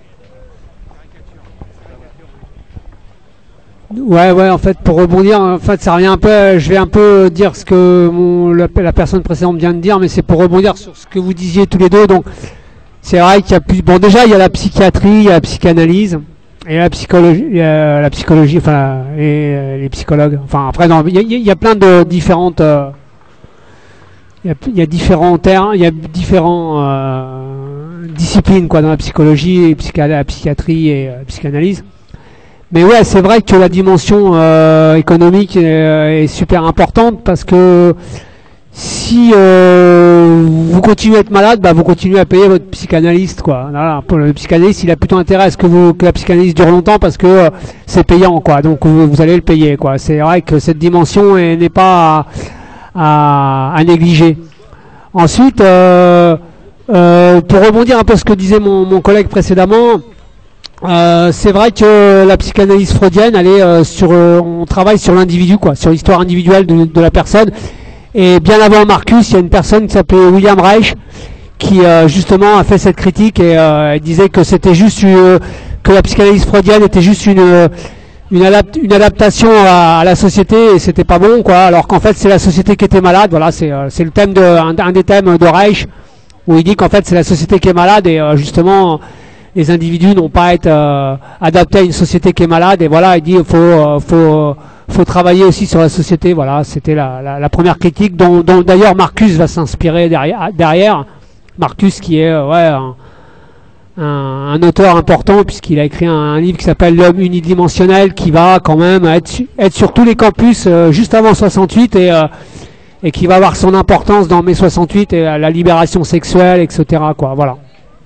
Ouais, en fait, pour rebondir, en fait, ça revient un peu, je vais un peu dire ce que la personne précédente vient de dire, mais c'est pour rebondir sur ce que vous disiez tous les deux. Donc, c'est vrai qu'il y a plus, bon, déjà, il y a la psychiatrie, il y a la psychanalyse. Et la psychologie, enfin, et les psychologues. Enfin, après, il y a plein de différentes. Il y a différents terrains, il y a différents disciplines, quoi, dans la psychologie, la psychiatrie et la psychanalyse. Mais ouais, c'est vrai que la dimension économique est super importante, parce que si vous continuez à être malade, bah vous continuez à payer votre psychanalyste, quoi. Voilà, pour le psychanalyste, il a plutôt intérêt à ce que la psychanalyse dure longtemps parce que c'est payant, quoi. Donc vous allez le payer, quoi. C'est vrai que cette dimension n'est pas à négliger. Ensuite, pour rebondir un peu sur ce que disait mon collègue précédemment, c'est vrai que la psychanalyse freudienne, elle est on travaille sur l'individu, quoi, sur l'histoire individuelle de la personne. Et bien avant Marcus, il y a une personne qui s'appelait William Reich qui justement a fait cette critique et il disait que c'était juste que la psychanalyse freudienne était juste une adaptation à la société et c'était pas bon, quoi. Alors qu'en fait c'est la société qui était malade. Voilà, c'est le thème un des thèmes de Reich où il dit qu'en fait c'est la société qui est malade et justement les individus n'ont pas à être adaptés à une société qui est malade. Et voilà, il dit faut travailler aussi sur la société. Voilà, c'était la première critique dont d'ailleurs Marcus va s'inspirer derrière. Marcus qui est un auteur important puisqu'il a écrit un livre qui s'appelle L'homme unidimensionnel qui va quand même être sur tous les campus juste avant 68 et qui va avoir son importance dans mai 68 et la libération sexuelle, etc., quoi. Voilà.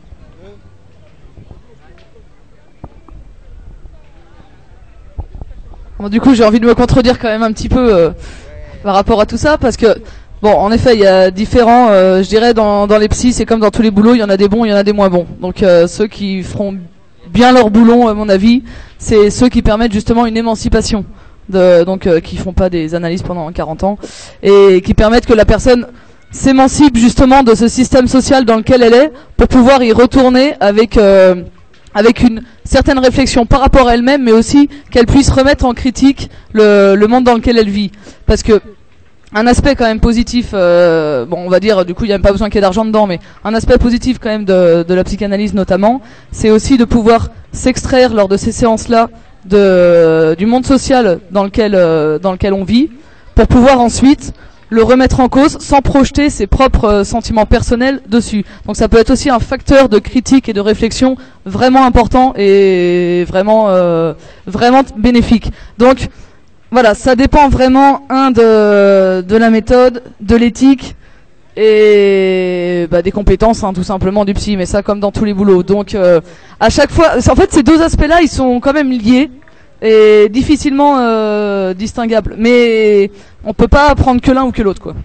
Bon, du coup, j'ai envie de me contredire quand même un petit peu par rapport à tout ça, parce que, bon, en effet, il y a différents, je dirais, dans les psys, c'est comme dans tous les boulots, il y en a des bons, il y en a des moins bons. Donc, ceux qui feront bien leur boulot, à mon avis, c'est ceux qui permettent justement une émancipation, qui font pas des analyses pendant 40 ans, et qui permettent que la personne s'émancipe justement de ce système social dans lequel elle est, pour pouvoir y retourner avec une certaine réflexion par rapport à elle-même, mais aussi qu'elle puisse remettre en critique le monde dans lequel elle vit. Parce que un aspect quand même positif, on va dire, du coup il n'y a même pas besoin qu'il y ait d'argent dedans, mais un aspect positif quand même de la psychanalyse notamment, c'est aussi de pouvoir s'extraire lors de ces séances-là du monde social dans lequel on vit, pour pouvoir ensuite le remettre en cause sans projeter ses propres sentiments personnels dessus. Donc ça peut être aussi un facteur de critique et de réflexion vraiment important et vraiment bénéfique. Donc voilà, ça dépend vraiment de la méthode, de l'éthique et des compétences, tout simplement du psy, mais ça comme dans tous les boulots. Donc à chaque fois, en fait ces deux aspects-là, ils sont quand même liés et difficilement distinguables. Mais on peut pas prendre que l'un ou que l'autre, quoi.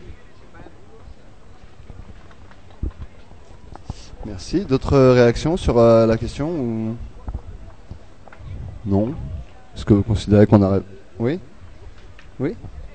Merci. D'autres réactions sur la question ou... Non. Est-ce que vous considérez qu'on a... Oui. Oui.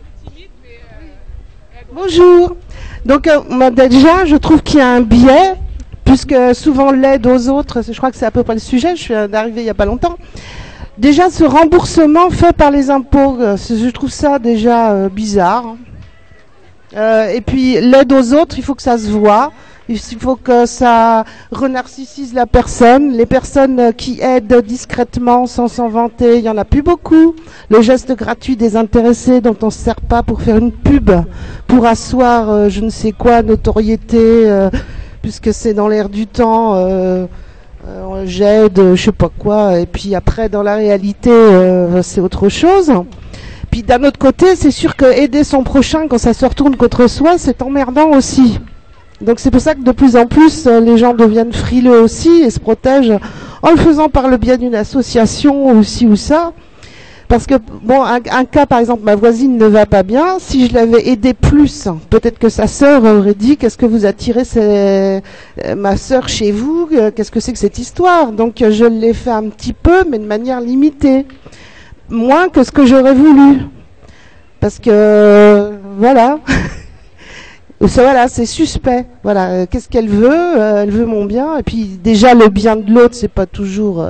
Bonjour. Donc déjà, je trouve qu'il y a un biais, puisque souvent l'aide aux autres, je crois que c'est à peu près le sujet, je suis arrivée il n'y a pas longtemps. Déjà, ce remboursement fait par les impôts, je trouve ça déjà bizarre. Et puis, l'aide aux autres, il faut que ça se voit. Il faut que ça renarcissise la personne. Les personnes qui aident discrètement sans s'en vanter, il n'y en a plus beaucoup. Le geste gratuit désintéressé dont on ne se sert pas pour faire une pub, pour asseoir je ne sais quoi, notoriété, puisque c'est dans l'air du temps... j'aide, je sais pas quoi, et puis après dans la réalité c'est autre chose. Puis d'un autre côté, c'est sûr que aider son prochain quand ça se retourne contre soi, c'est emmerdant aussi. Donc c'est pour ça que de plus en plus les gens deviennent frileux aussi et se protègent en le faisant par le biais d'une association ou ci ou ça. Parce que, bon, un cas, par exemple, ma voisine ne va pas bien. Si je l'avais aidée plus, peut-être que sa sœur aurait dit, qu'est-ce que vous attirez ma sœur chez vous? Qu'est-ce que c'est que cette histoire? Donc, je l'ai fait un petit peu, mais de manière limitée. Moins que ce que j'aurais voulu. Parce que, voilà. Voilà, c'est suspect. Voilà. Qu'est-ce qu'elle veut? Elle veut mon bien. Et puis, déjà, le bien de l'autre, c'est pas toujours,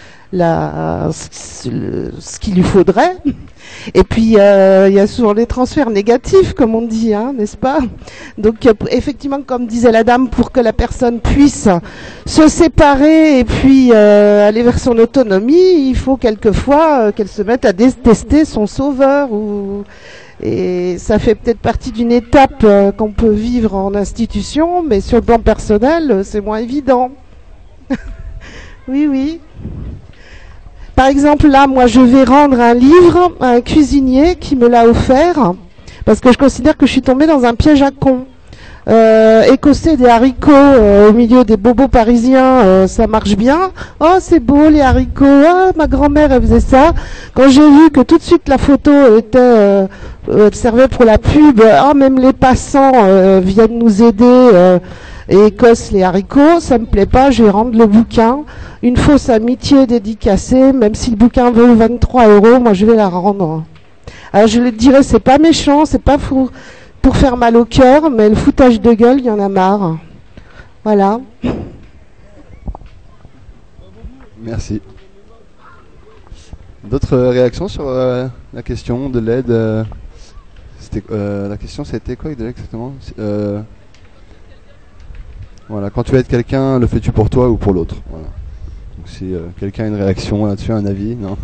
ce qu'il lui faudrait. Et puis il y a souvent des transferts négatifs, comme on dit, n'est-ce pas? Donc effectivement, comme disait la dame, pour que la personne puisse se séparer et puis aller vers son autonomie, il faut quelquefois qu'elle se mette à détester son sauveur. Et ça fait peut-être partie d'une étape qu'on peut vivre en institution, mais sur le plan personnel, c'est moins évident. Oui, oui. Par exemple, là, moi, je vais rendre un livre à un cuisinier qui me l'a offert parce que je considère que je suis tombée dans un piège à con. Écosser des haricots au milieu des bobos parisiens, ça marche bien. Oh, c'est beau les haricots. Oh, ma grand-mère elle faisait ça. Quand j'ai vu que tout de suite la photo était servait pour la pub, oh, même les passants viennent nous aider et écossent les haricots, ça me plaît pas. Je vais rendre le bouquin. Une fausse amitié dédicacée, même si le bouquin vaut 23 €, moi je vais la rendre. Alors je le dirais, c'est pas méchant, c'est pas fou. Pour faire mal au cœur, mais le foutage de gueule, il y en a marre. Voilà. Merci. D'autres réactions sur la question de l'aide la question c'était quoi exactement Voilà, quand tu aides quelqu'un, le fais-tu pour toi ou pour l'autre? Voilà. Donc si quelqu'un a une réaction là-dessus, un avis, non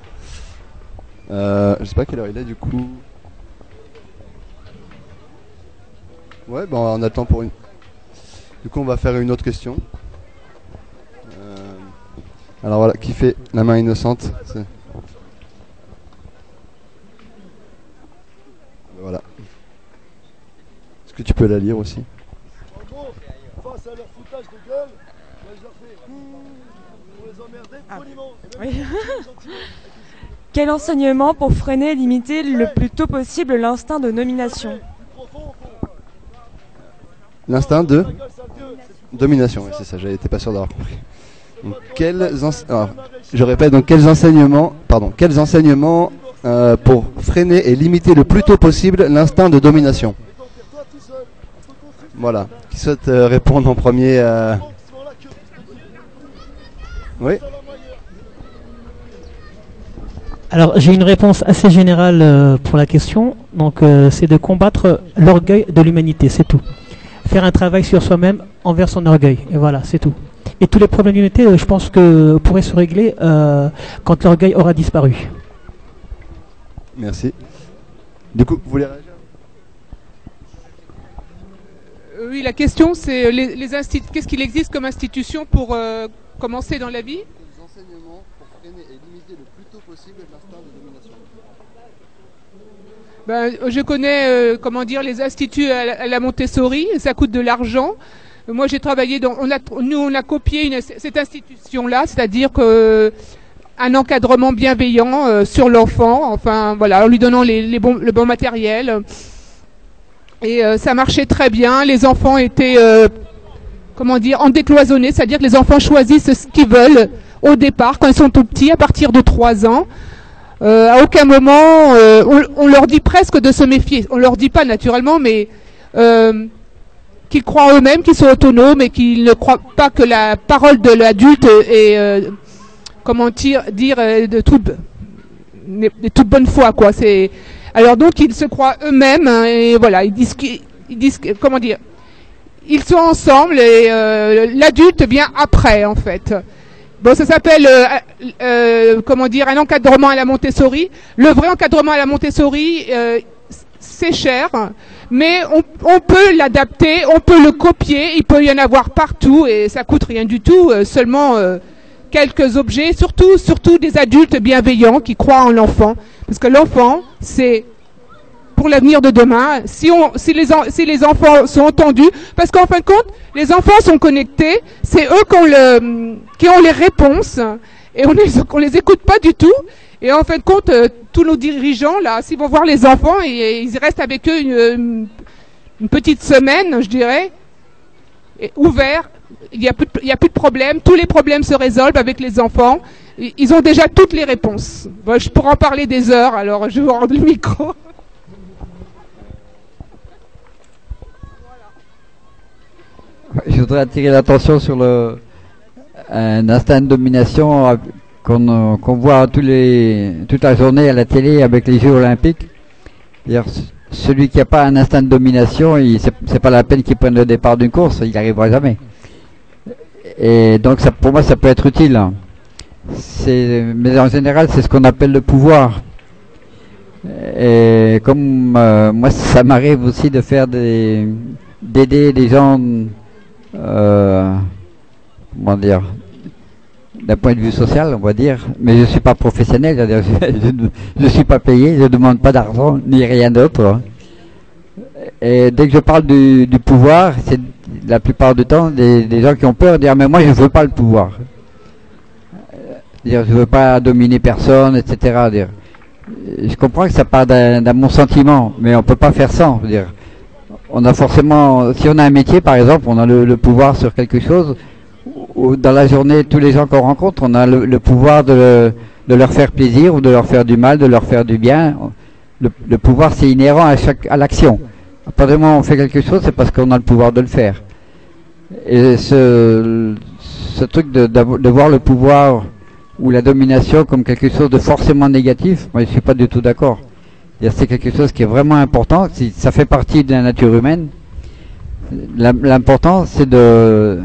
je sais pas quelle heure il est du coup. Ouais, bon, on a le temps pour une. Du coup, on va faire une autre question. Alors voilà, qui fait la main innocente? Voilà. Est-ce que tu peux la lire aussi? En gros, face à leur foutage de gueule, moi je leur fais pour les emmerder poliment. Oui. Quel enseignement pour freiner et limiter le plus tôt possible l'instinct de domination? L'instinct de domination, oui, c'est ça, j'étais pas sûr d'avoir compris. Donc, je répète, donc quels enseignements pour freiner et limiter le plus tôt possible l'instinct de domination? Voilà, qui souhaite répondre en premier? Oui. Alors j'ai une réponse assez générale pour la question, donc c'est de combattre l'orgueil de l'humanité, c'est tout. Faire un travail sur soi-même envers son orgueil, et voilà, c'est tout. Et tous les problèmes d'humanité, je pense que pourraient se régler quand l'orgueil aura disparu. Merci. Du coup, vous voulez réagir? Oui, la question c'est qu'est-ce qu'il existe comme institution pour commencer dans la vie? Des enseignements pour freiner et limiter le plus tôt possible l'instinct de domination. Je connais les instituts à la Montessori, ça coûte de l'argent. Moi j'ai travaillé on a copié cette institution-là, c'est-à-dire que un encadrement bienveillant sur l'enfant, enfin voilà, en lui donnant le bon matériel. Et ça marchait très bien, les enfants étaient en décloisonné, c'est-à-dire que les enfants choisissent ce qu'ils veulent au départ quand ils sont tout petits, à partir de 3 ans. À aucun moment, on leur dit presque de se méfier. On leur dit pas naturellement, mais qu'ils croient en eux-mêmes, qu'ils sont autonomes et qu'ils ne croient pas que la parole de l'adulte est, de toute bonne foi, quoi. Alors donc ils se croient eux-mêmes et voilà, ils disent ils sont ensemble et l'adulte vient après en fait. Bon, ça s'appelle un encadrement à la Montessori. Le vrai encadrement à la Montessori, c'est cher, mais on peut l'adapter, on peut le copier, il peut y en avoir partout et ça coûte rien du tout, seulement quelques objets, surtout des adultes bienveillants qui croient en l'enfant, parce que l'enfant, c'est pour l'avenir de demain, si les enfants sont entendus, parce qu'en fin de compte, les enfants sont connectés, c'est eux qui ont les réponses, et on les écoute pas du tout, et en fin de compte, tous nos dirigeants, là, s'ils vont voir les enfants, et ils restent avec eux une petite semaine, je dirais, ouvert, il n'y a plus de problème, tous les problèmes se résolvent avec les enfants, ils ont déjà toutes les réponses. Bon, je pourrais en parler des heures, alors je vais vous rendre le micro. Je voudrais attirer l'attention sur un instinct de domination qu'on voit toute la journée à la télé avec les Jeux Olympiques. Celui qui n'a pas un instinct de domination, c'est pas la peine qu'il prenne le départ d'une course, il n'y arrivera jamais. Et donc pour moi ça peut être utile. Mais en général c'est ce qu'on appelle le pouvoir. Et comme moi ça m'arrive aussi de faire d'aider des gens d'un point de vue social, on va dire, mais je suis pas professionnel, je suis pas payé, je demande pas d'argent ni rien d'autre. Et dès que je parle du pouvoir, c'est la plupart du temps des gens qui ont peur de dire mais moi je veux pas le pouvoir. Dire je veux pas dominer personne, etc. Dire, je comprends que ça part d'un bon sentiment, mais on peut pas faire sans. Dire, on a forcément, si on a un métier par exemple, on a le pouvoir sur quelque chose. Ou dans la journée, tous les gens qu'on rencontre, on a le pouvoir de leur faire plaisir ou de leur faire du mal, de leur faire du bien. Le pouvoir, c'est inhérent à l'action. À partir du moment où on fait quelque chose, c'est parce qu'on a le pouvoir de le faire. Et ce truc de voir le pouvoir ou la domination comme quelque chose de forcément négatif, moi je suis pas du tout d'accord. C'est quelque chose qui est vraiment important, ça fait partie de la nature humaine. L'important c'est de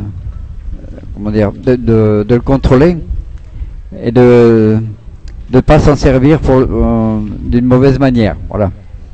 le contrôler et de ne pas s'en servir d'une mauvaise manière. Voilà.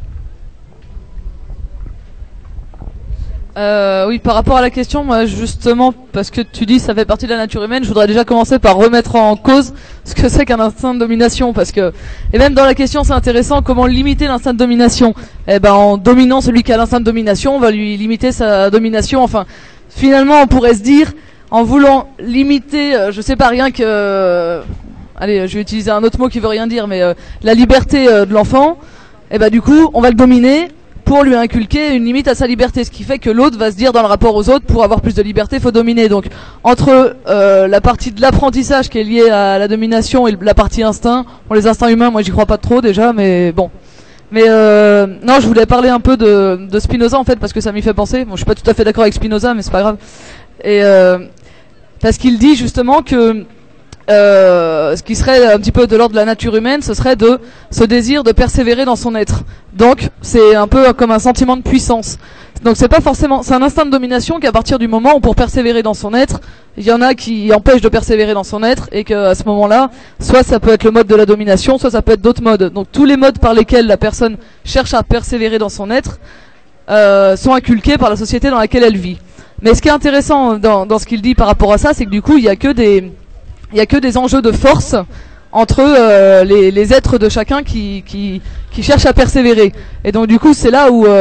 Oui, par rapport à la question, moi justement, parce que tu dis ça fait partie de la nature humaine, je voudrais déjà commencer par remettre en cause ce que c'est qu'un instinct de domination, parce que, et même dans la question c'est intéressant, comment limiter l'instinct de domination? Eh ben, en dominant celui qui a l'instinct de domination, on va lui limiter sa domination. Enfin, finalement, on pourrait se dire, en voulant limiter, je sais pas, rien que, allez, je vais utiliser un autre mot qui veut rien dire, mais la liberté de l'enfant, eh ben du coup, on va le dominer pour lui inculquer une limite à sa liberté, ce qui fait que l'autre va se dire dans le rapport aux autres, pour avoir plus de liberté, il faut dominer. Donc entre la partie de l'apprentissage qui est liée à la domination et la partie instinct, bon, les instincts humains, moi j'y crois pas trop déjà, mais bon. Mais non, je voulais parler un peu de Spinoza en fait, parce que ça m'y fait penser. Bon, je suis pas tout à fait d'accord avec Spinoza, mais c'est pas grave. Et parce qu'il dit justement que ce qui serait un petit peu de l'ordre de la nature humaine, ce serait de ce désir de persévérer dans son être. Donc c'est un peu comme un sentiment de puissance. Donc c'est pas forcément, c'est un instinct de domination qu'à partir du moment où pour persévérer dans son être, il y en a qui empêchent de persévérer dans son être et qu'à ce moment-là, soit ça peut être le mode de la domination, soit ça peut être d'autres modes. Donc tous les modes par lesquels la personne cherche à persévérer dans son être sont inculqués par la société dans laquelle elle vit. Mais ce qui est intéressant dans ce qu'il dit par rapport à ça, c'est que du coup il y a que des enjeux de force entre les êtres de chacun qui cherchent à persévérer. Et donc du coup c'est là où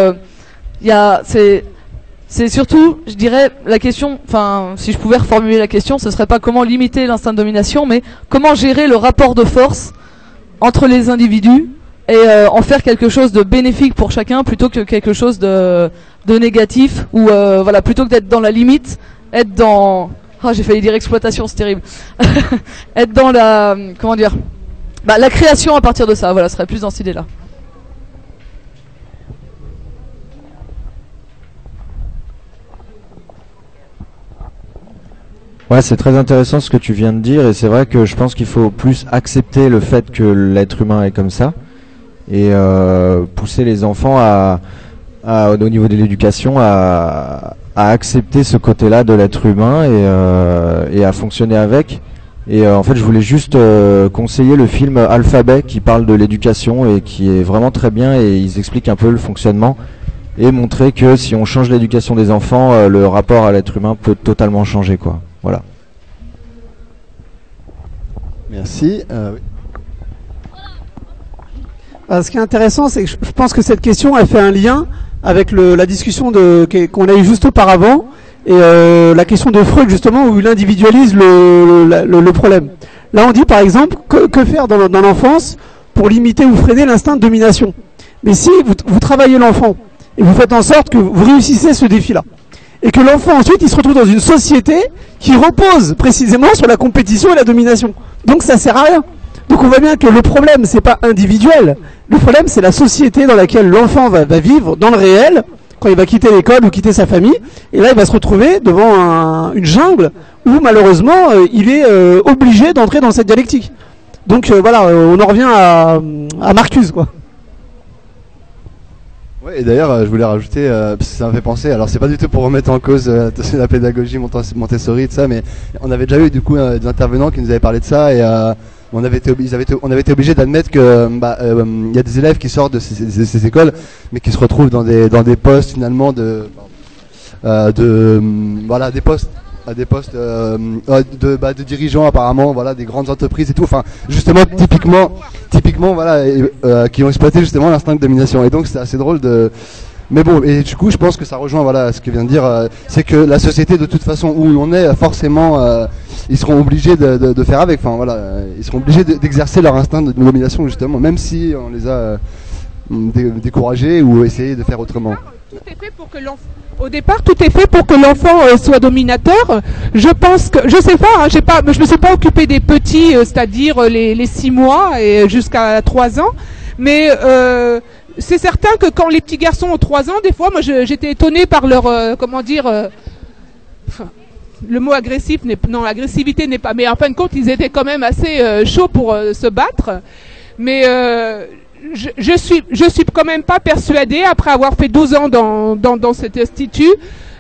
c'est surtout, je dirais, la question, enfin si je pouvais reformuler la question, ce serait pas comment limiter l'instinct de domination, mais comment gérer le rapport de force entre les individus et en faire quelque chose de bénéfique pour chacun plutôt que quelque chose de négatif, ou voilà, plutôt que d'être dans la limite, être dans... Oh, j'ai failli dire exploitation, c'est terrible. Être dans la, comment dire, la création à partir de ça. Voilà, ce serait plus dans cette idée-là. Ouais, c'est très intéressant ce que tu viens de dire, et c'est vrai que je pense qu'il faut plus accepter le fait que l'être humain est comme ça et pousser les enfants au niveau de l'éducation à accepter ce côté-là de l'être humain et à fonctionner avec. Et en fait, je voulais juste conseiller le film Alphabet qui parle de l'éducation et qui est vraiment très bien, et ils expliquent un peu le fonctionnement et montrer que si on change l'éducation des enfants, le rapport à l'être humain peut totalement changer, quoi. Voilà. Merci. Oui. Ce qui est intéressant, c'est que je pense que cette question, elle fait un lien avec la discussion qu'on a eue juste auparavant, et la question de Freud justement, où il individualise le problème. Là on dit par exemple que faire dans l'enfance pour limiter ou freiner l'instinct de domination. Mais si vous travaillez l'enfant et vous faites en sorte que vous réussissez ce défi-là, et que l'enfant ensuite il se retrouve dans une société qui repose précisément sur la compétition et la domination, donc ça sert à rien. Donc on voit bien que le problème c'est pas individuel, le problème c'est la société dans laquelle l'enfant va vivre dans le réel, quand il va quitter l'école ou quitter sa famille, et là il va se retrouver devant une jungle où malheureusement il est obligé d'entrer dans cette dialectique. Donc voilà, on en revient à Marcuse, quoi. Ouais, et d'ailleurs je voulais rajouter, parce que ça me fait penser, alors c'est pas du tout pour remettre en cause la pédagogie Montessori et tout ça, mais on avait déjà eu du coup des intervenants qui nous avaient parlé de ça, et on avait été obligé d'admettre que y a des élèves qui sortent de ces écoles, mais qui se retrouvent dans des postes finalement de dirigeants apparemment, voilà, des grandes entreprises et tout. Enfin, justement, typiquement, voilà, qui ont exploité justement l'instinct de domination. Et donc c'est assez drôle Mais bon, et du coup, je pense que ça rejoint voilà ce que vient de dire, c'est que la société, de toute façon, où on est, forcément, ils seront obligés de faire avec. Enfin voilà, ils seront obligés d'exercer leur instinct de domination justement, même si on les a découragés ou essayé de faire autrement. Tout est fait pour que au départ, tout est fait pour que l'enfant soit dominateur. Je pense que, je sais pas, hein, je me suis pas occupé des petits, c'est-à-dire les 6 mois et jusqu'à 3 ans, mais c'est certain que quand les petits garçons ont 3 ans, des fois, moi, j'étais étonnée par leur, comment dire, le mot agressif, non, l'agressivité n'est pas, mais en fin de compte, ils étaient quand même assez chauds pour se battre, mais je suis quand même pas persuadée, après avoir fait 12 ans dans cet institut,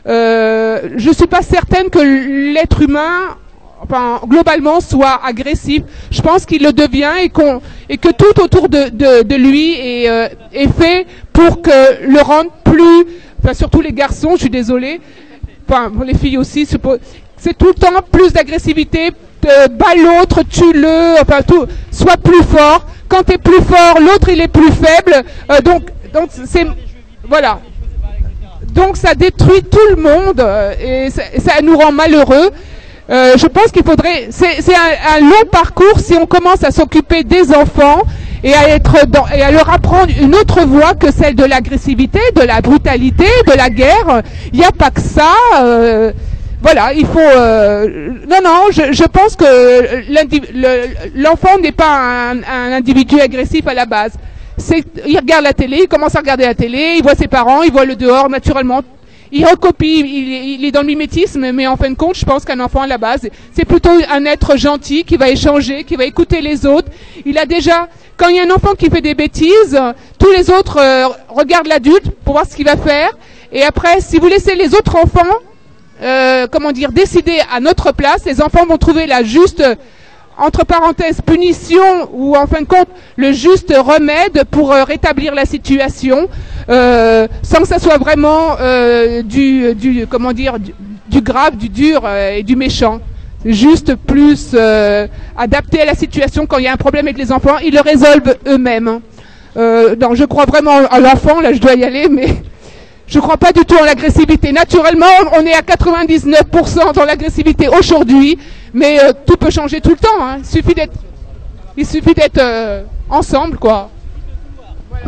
je suis pas certaine que l'être humain, enfin, globalement, soit agressif. Je pense qu'il le devient et que tout autour de lui est fait pour que le rendre plus, enfin, surtout les garçons, je suis désolée, enfin, les filles aussi, c'est tout le temps plus d'agressivité, bats l'autre, tue-le, enfin, tout, sois plus fort. Quand tu es plus fort, l'autre il est plus faible, donc c'est, voilà. Donc ça détruit tout le monde et ça nous rend malheureux. Je pense qu'il faudrait, c'est un long parcours si on commence à s'occuper des enfants et à leur apprendre une autre voie que celle de l'agressivité, de la brutalité, de la guerre. Il n'y a pas que ça. Voilà, il faut. Je pense que l'enfant n'est pas un individu agressif à la base. Il regarde la télé, il commence à regarder la télé, il voit ses parents, il voit le dehors naturellement. Il recopie, il est dans le mimétisme, mais en fin de compte, je pense qu'un enfant à la base, c'est plutôt un être gentil qui va échanger, qui va écouter les autres. Il a déjà, quand il y a un enfant qui fait des bêtises, tous les autres regardent l'adulte pour voir ce qu'il va faire. Et après, si vous laissez les autres enfants décider à notre place, les enfants vont trouver la juste, entre parenthèses, punition ou en fin de compte le juste remède pour rétablir la situation, sans que ça soit vraiment du grave, du dur et du méchant. Juste plus adapté à la situation. Quand il y a un problème avec les enfants, ils le résolvent eux-mêmes. Non, je crois vraiment à l'enfant, là je dois y aller, mais je crois pas du tout en l'agressivité. Naturellement, on est à 99% dans l'agressivité aujourd'hui, mais tout peut changer tout le temps. Hein. Il suffit d'être ensemble, quoi. Voilà.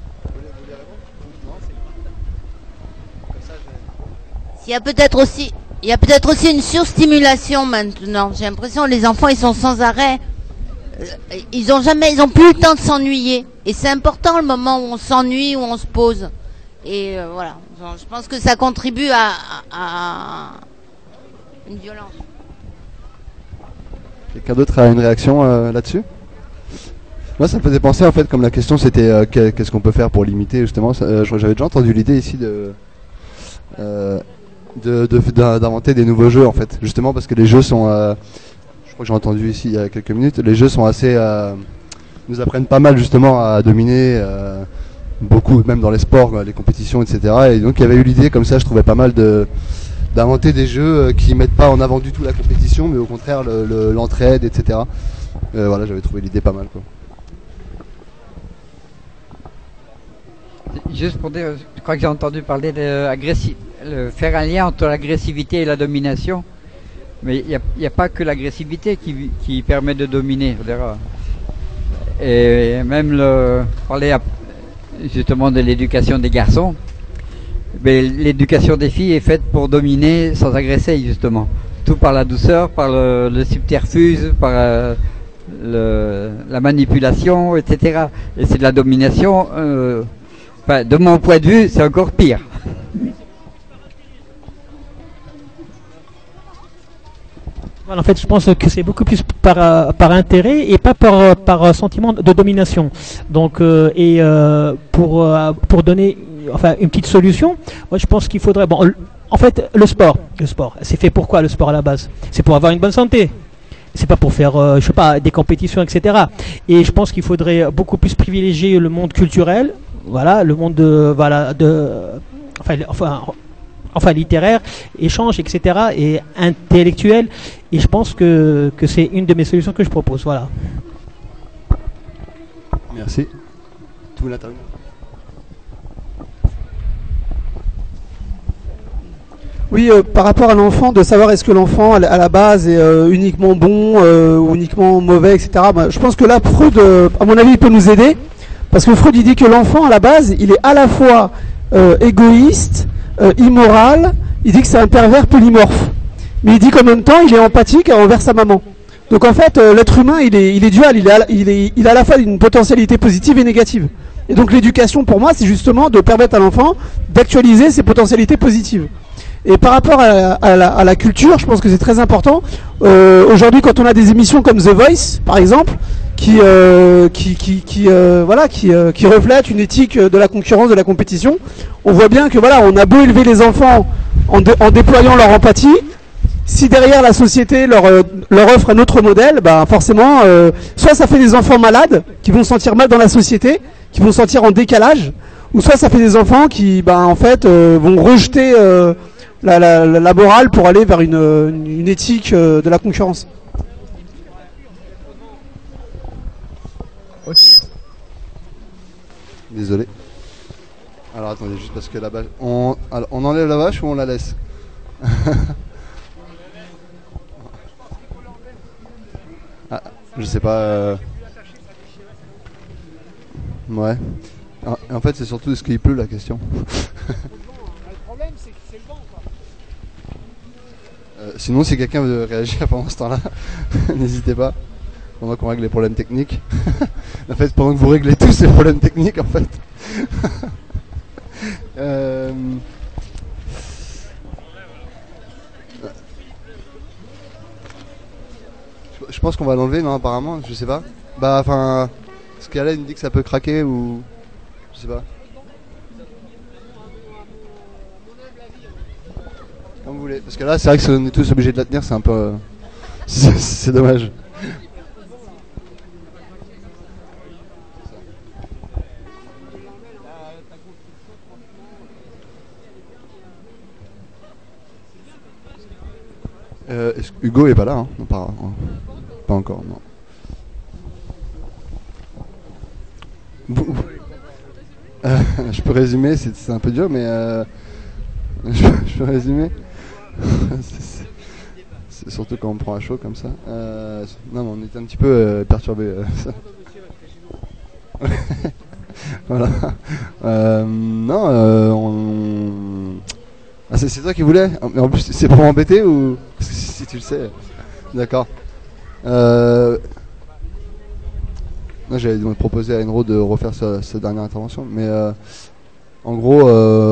Il y a peut-être aussi une surstimulation maintenant. J'ai l'impression que les enfants, ils sont sans arrêt. Ils ont plus le temps de s'ennuyer. Et c'est important le moment où on s'ennuie, où on se pose. Et voilà, je pense que ça contribue à une violence. Quelqu'un d'autre a une réaction là-dessus? Moi, ça me faisait penser, en fait, comme la question c'était qu'est-ce qu'on peut faire pour limiter, justement. J'avais déjà entendu l'idée ici d'inventer des nouveaux jeux, en fait. Justement parce que les jeux sont, je crois que j'ai entendu ici il y a quelques minutes, les jeux sont assez, nous apprennent pas mal justement à dominer, beaucoup, même dans les sports, les compétitions, etc. Et donc il y avait eu l'idée comme ça, je trouvais pas mal d'inventer des jeux qui mettent pas en avant du tout la compétition, mais au contraire l'entraide, etc. Voilà, j'avais trouvé l'idée pas mal, quoi. Juste pour dire, je crois que j'ai entendu parler faire un lien entre l'agressivité et la domination, mais il n'y a pas que l'agressivité qui permet de dominer. Et même parler justement de l'éducation des garçons, mais l'éducation des filles est faite pour dominer sans agresser, justement. Tout par la douceur, par le subterfuge, par la manipulation, etc. Et c'est de la domination, de mon point de vue, c'est encore pire. En fait, je pense que c'est beaucoup plus par intérêt et pas par sentiment de domination. Donc, pour donner une petite solution, moi je pense qu'il faudrait. En fait, le sport, c'est fait pour quoi le sport à la base? C'est pour avoir une bonne santé. C'est pas pour faire, des compétitions, etc. Et je pense qu'il faudrait beaucoup plus privilégier le monde culturel, le monde littéraire, échange, etc. et intellectuel. Et je pense que c'est une de mes solutions que je propose. Voilà. Merci. Tout l'interview. Oui, par rapport à l'enfant, de savoir est-ce que l'enfant à la base est uniquement bon ou uniquement mauvais, etc. Bah, je pense que là, Freud, à mon avis, il peut nous aider, parce que Freud il dit que l'enfant à la base, il est à la fois égoïste, immoral, il dit que c'est un pervers polymorphe, mais il dit qu'en même temps, il est empathique envers sa maman. Donc en fait, l'être humain, il est dual, il a à la fois une potentialité positive et négative. Et donc l'éducation, pour moi, c'est justement de permettre à l'enfant d'actualiser ses potentialités positives. Et par rapport à la culture, je pense que c'est très important. Aujourd'hui, quand on a des émissions comme The Voice, par exemple, qui reflètent une éthique de la concurrence, de la compétition, on voit bien que voilà, on a beau élever les enfants en déployant leur empathie, si derrière la société leur offre un autre modèle, bah forcément, soit ça fait des enfants malades qui vont se sentir mal dans la société, qui vont se sentir en décalage, ou soit ça fait des enfants qui, en fait, vont rejeter la morale pour aller vers une éthique de la concurrence. Désolé. Alors attendez, juste parce que la vache... On enlève la vache ou on la laisse? Ah, je sais pas... Ouais. En fait, c'est surtout est-ce qu'il pleut la question. Sinon, si quelqu'un veut réagir pendant ce temps-là, n'hésitez pas. Pendant qu'on règle les problèmes techniques. En fait, pendant que vous réglez tous ces problèmes techniques, en fait. Je pense qu'on va l'enlever, non, apparemment, je sais pas. Bah, enfin, ce qu'Alain dit que ça peut craquer ou... Je sais pas. Comme vous voulez. Parce que là, c'est vrai que si on est tous obligés de la tenir, c'est un peu... c'est dommage. Hugo est pas là, hein. Non, pas encore, non. Je peux résumer, c'est un peu dur, mais je peux résumer. C'est surtout quand on prend à chaud comme ça. Non, mais on était un petit peu perturbé. Voilà. Ah, c'est toi qui voulais? Mais en plus, c'est pour m'embêter ou si tu le sais? D'accord. J'avais proposé à Enro de refaire sa dernière intervention, mais en gros,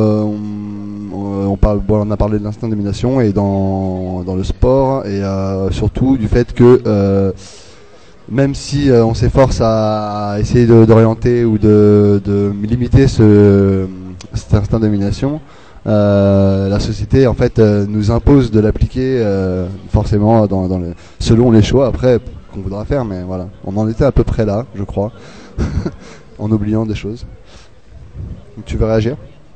on a parlé de l'instinct de domination et dans le sport et surtout du fait que même si on s'efforce à essayer d'orienter ou de limiter cet instinct de domination, la société en fait nous impose de l'appliquer forcément selon les choix après qu'on voudra faire, mais voilà, on en était à peu près là, je crois, en oubliant des choses. Donc, tu veux réagir?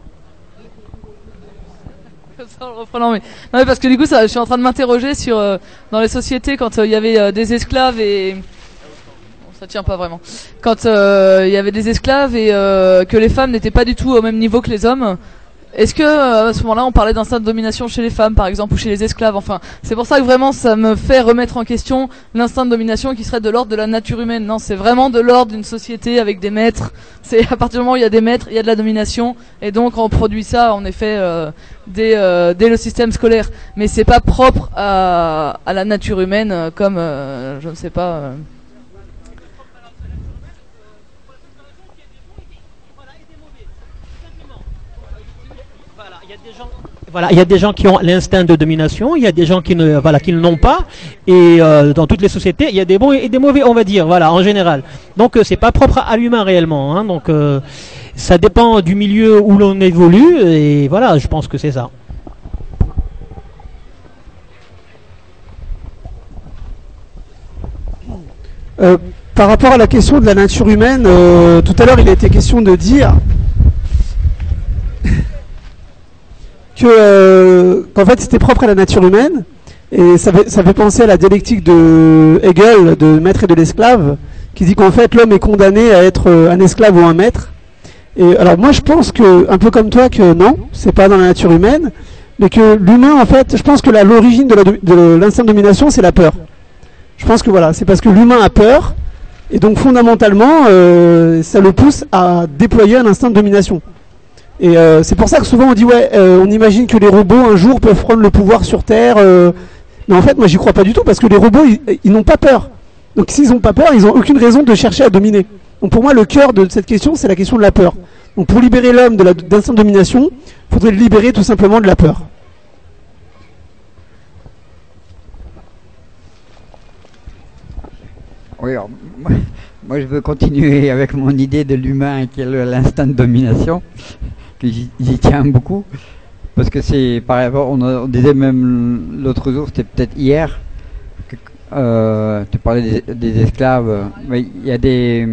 Non mais parce que du coup je suis en train de m'interroger sur dans les sociétés quand il y avait des esclaves et ça tient pas vraiment. Quand il y avait des esclaves et que les femmes n'étaient pas du tout au même niveau que les hommes. Est-ce que à ce moment-là on parlait d'instinct de domination chez les femmes par exemple ou chez les esclaves? Enfin, c'est pour ça que vraiment ça me fait remettre en question l'instinct de domination qui serait de l'ordre de la nature humaine. Non, c'est vraiment de l'ordre d'une société avec des maîtres. C'est à partir du moment où il y a des maîtres, il y a de la domination et donc on produit ça en effet dès le système scolaire. Mais c'est pas propre à la nature humaine comme je ne sais pas. Voilà, il y a des gens qui ont l'instinct de domination, il y a des gens qui ne l'ont pas, et dans toutes les sociétés, il y a des bons et des mauvais, on va dire, voilà, en général. Donc c'est pas propre à l'humain réellement, hein, donc ça dépend du milieu où l'on évolue, et voilà, je pense que c'est ça. Par rapport à la question de la nature humaine, tout à l'heure il a été question de dire qu'en fait c'était propre à la nature humaine, et ça fait penser à la dialectique de Hegel, de maître et de l'esclave, qui dit qu'en fait l'homme est condamné à être un esclave ou un maître. Et alors moi je pense que, un peu comme toi, que non, c'est pas dans la nature humaine, mais que l'humain, en fait, je pense que l'origine de l'instinct de domination, c'est la peur. Je pense que voilà, c'est parce que l'humain a peur, et donc fondamentalement, ça le pousse à déployer un instinct de domination. Et c'est pour ça que souvent on dit ouais, on imagine que les robots un jour peuvent prendre le pouvoir sur Terre, mais en fait moi j'y crois pas du tout, parce que les robots ils n'ont pas peur. Donc s'ils n'ont pas peur, ils n'ont aucune raison de chercher à dominer. Donc pour moi le cœur de cette question c'est la question de la peur. Donc pour libérer l'homme d'instinct de domination, il faudrait le libérer tout simplement de la peur. Oui, alors, moi je veux continuer avec mon idée de l'humain qui est l'instinct de domination, que j'y tiens beaucoup, parce que c'est, par exemple, on disait même l'autre jour, c'était peut-être hier, que, tu parlais des esclaves, mais il y a des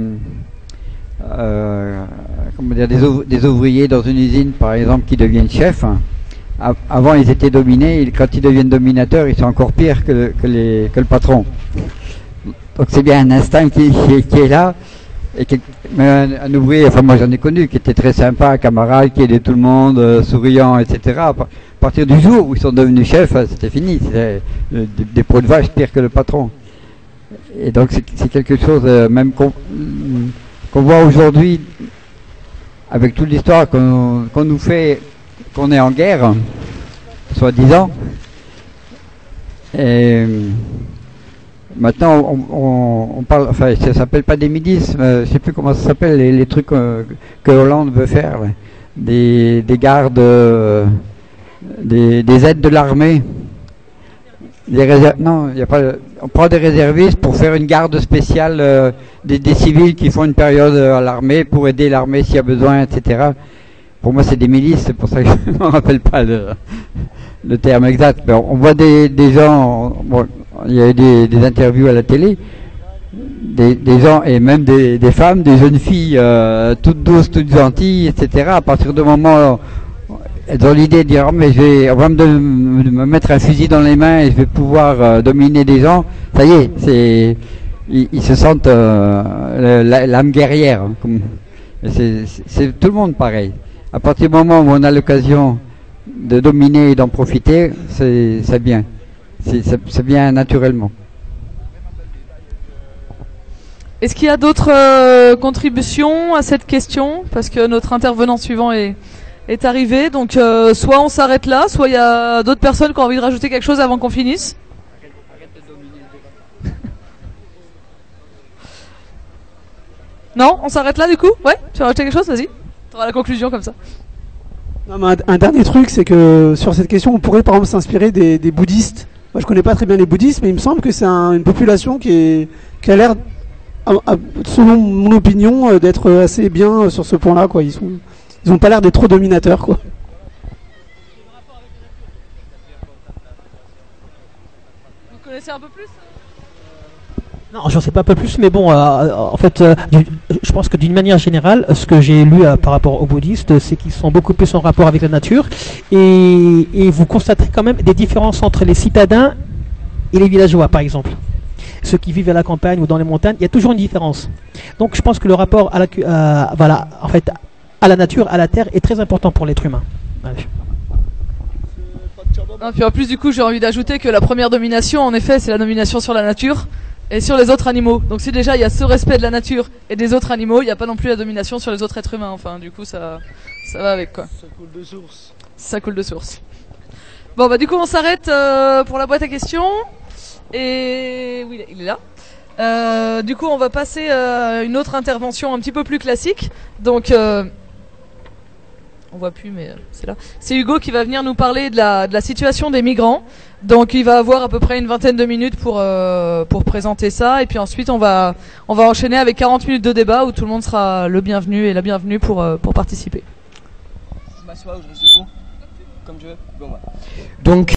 ouvriers dans une usine, par exemple, qui deviennent chefs. Avant, ils étaient dominés, et quand ils deviennent dominateurs, ils sont encore pires que le patron. Donc c'est bien un instinct qui est là, et mais un ouvrier, enfin moi j'en ai connu, qui était très sympa, camarade, qui aidait tout le monde, souriant, etc. À partir du jour où ils sont devenus chefs, c'était fini, c'était des peaux de vache pire que le patron. Et donc c'est quelque chose, même qu'on voit aujourd'hui, avec toute l'histoire qu'on nous fait, qu'on est en guerre, soi-disant. Et maintenant, on parle, enfin, ça s'appelle pas des milices, je sais plus comment ça s'appelle, les trucs que Hollande veut faire, ouais. Des gardes, des aides de l'armée. Non, y a pas. On prend des réservistes pour faire une garde spéciale des civils qui font une période à l'armée pour aider l'armée s'il y a besoin, etc. Pour moi, c'est des milices, c'est pour ça que je ne me rappelle pas le terme exact. Mais on voit des gens. Bon, il y a eu des interviews à la télé, des gens, et même des femmes, des jeunes filles toutes douces, toutes gentilles, etc. À partir du moment où elles ont l'idée de dire oh, mais on va me mettre un fusil dans les mains et je vais pouvoir dominer des gens, ça y est, ils se sentent l'âme guerrière. C'est tout le monde pareil. À partir du moment où on a l'occasion de dominer et d'en profiter, c'est bien. C'est bien naturellement. Est-ce qu'il y a d'autres contributions à cette question? Parce que notre intervenant suivant est arrivé. Donc soit on s'arrête là, soit il y a d'autres personnes qui ont envie de rajouter quelque chose avant qu'on finisse. Non, on s'arrête là du coup? Ouais, tu vas rajouter quelque chose? Vas-y. Tu auras la conclusion comme ça. Non, mais un dernier truc, c'est que sur cette question, on pourrait par exemple s'inspirer des bouddhistes. Moi, je connais pas très bien les bouddhistes, mais il me semble que c'est une population qui a l'air, selon mon opinion, d'être assez bien sur ce point-là, quoi. Ils ont pas l'air d'être trop dominateurs, quoi. Vous connaissez un peu plus? Non, j'en sais pas un peu plus, mais bon, en fait, je pense que d'une manière générale, ce que j'ai lu par rapport aux bouddhistes, c'est qu'ils sont beaucoup plus en rapport avec la nature, et vous constaterez quand même des différences entre les citadins et les villageois, par exemple. Ceux qui vivent à la campagne ou dans les montagnes, il y a toujours une différence. Donc, je pense que le rapport à la nature, à la terre, est très important pour l'être humain. Allez. Non, puis en plus, du coup, j'ai envie d'ajouter que la première domination, en effet, c'est la domination sur la nature et sur les autres animaux. Donc si déjà il y a ce respect de la nature et des autres animaux, il n'y a pas non plus la domination sur les autres êtres humains. Enfin, du coup, ça va avec, quoi. Ça coule de source. Ça coule de source. Bon, bah du coup, on s'arrête pour la boîte à questions. Et oui, il est là. Du coup, on va passer à une autre intervention un petit peu plus classique. Donc, on voit plus, mais c'est là. C'est Hugo qui va venir nous parler de la situation des migrants. Donc, il va avoir à peu près une vingtaine de minutes pour présenter ça. Et puis ensuite, on va enchaîner avec 40 minutes de débat où tout le monde sera le bienvenu et la bienvenue pour participer. Je m'assois ou je reste debout? Comme je veux. Bon, bah. Donc,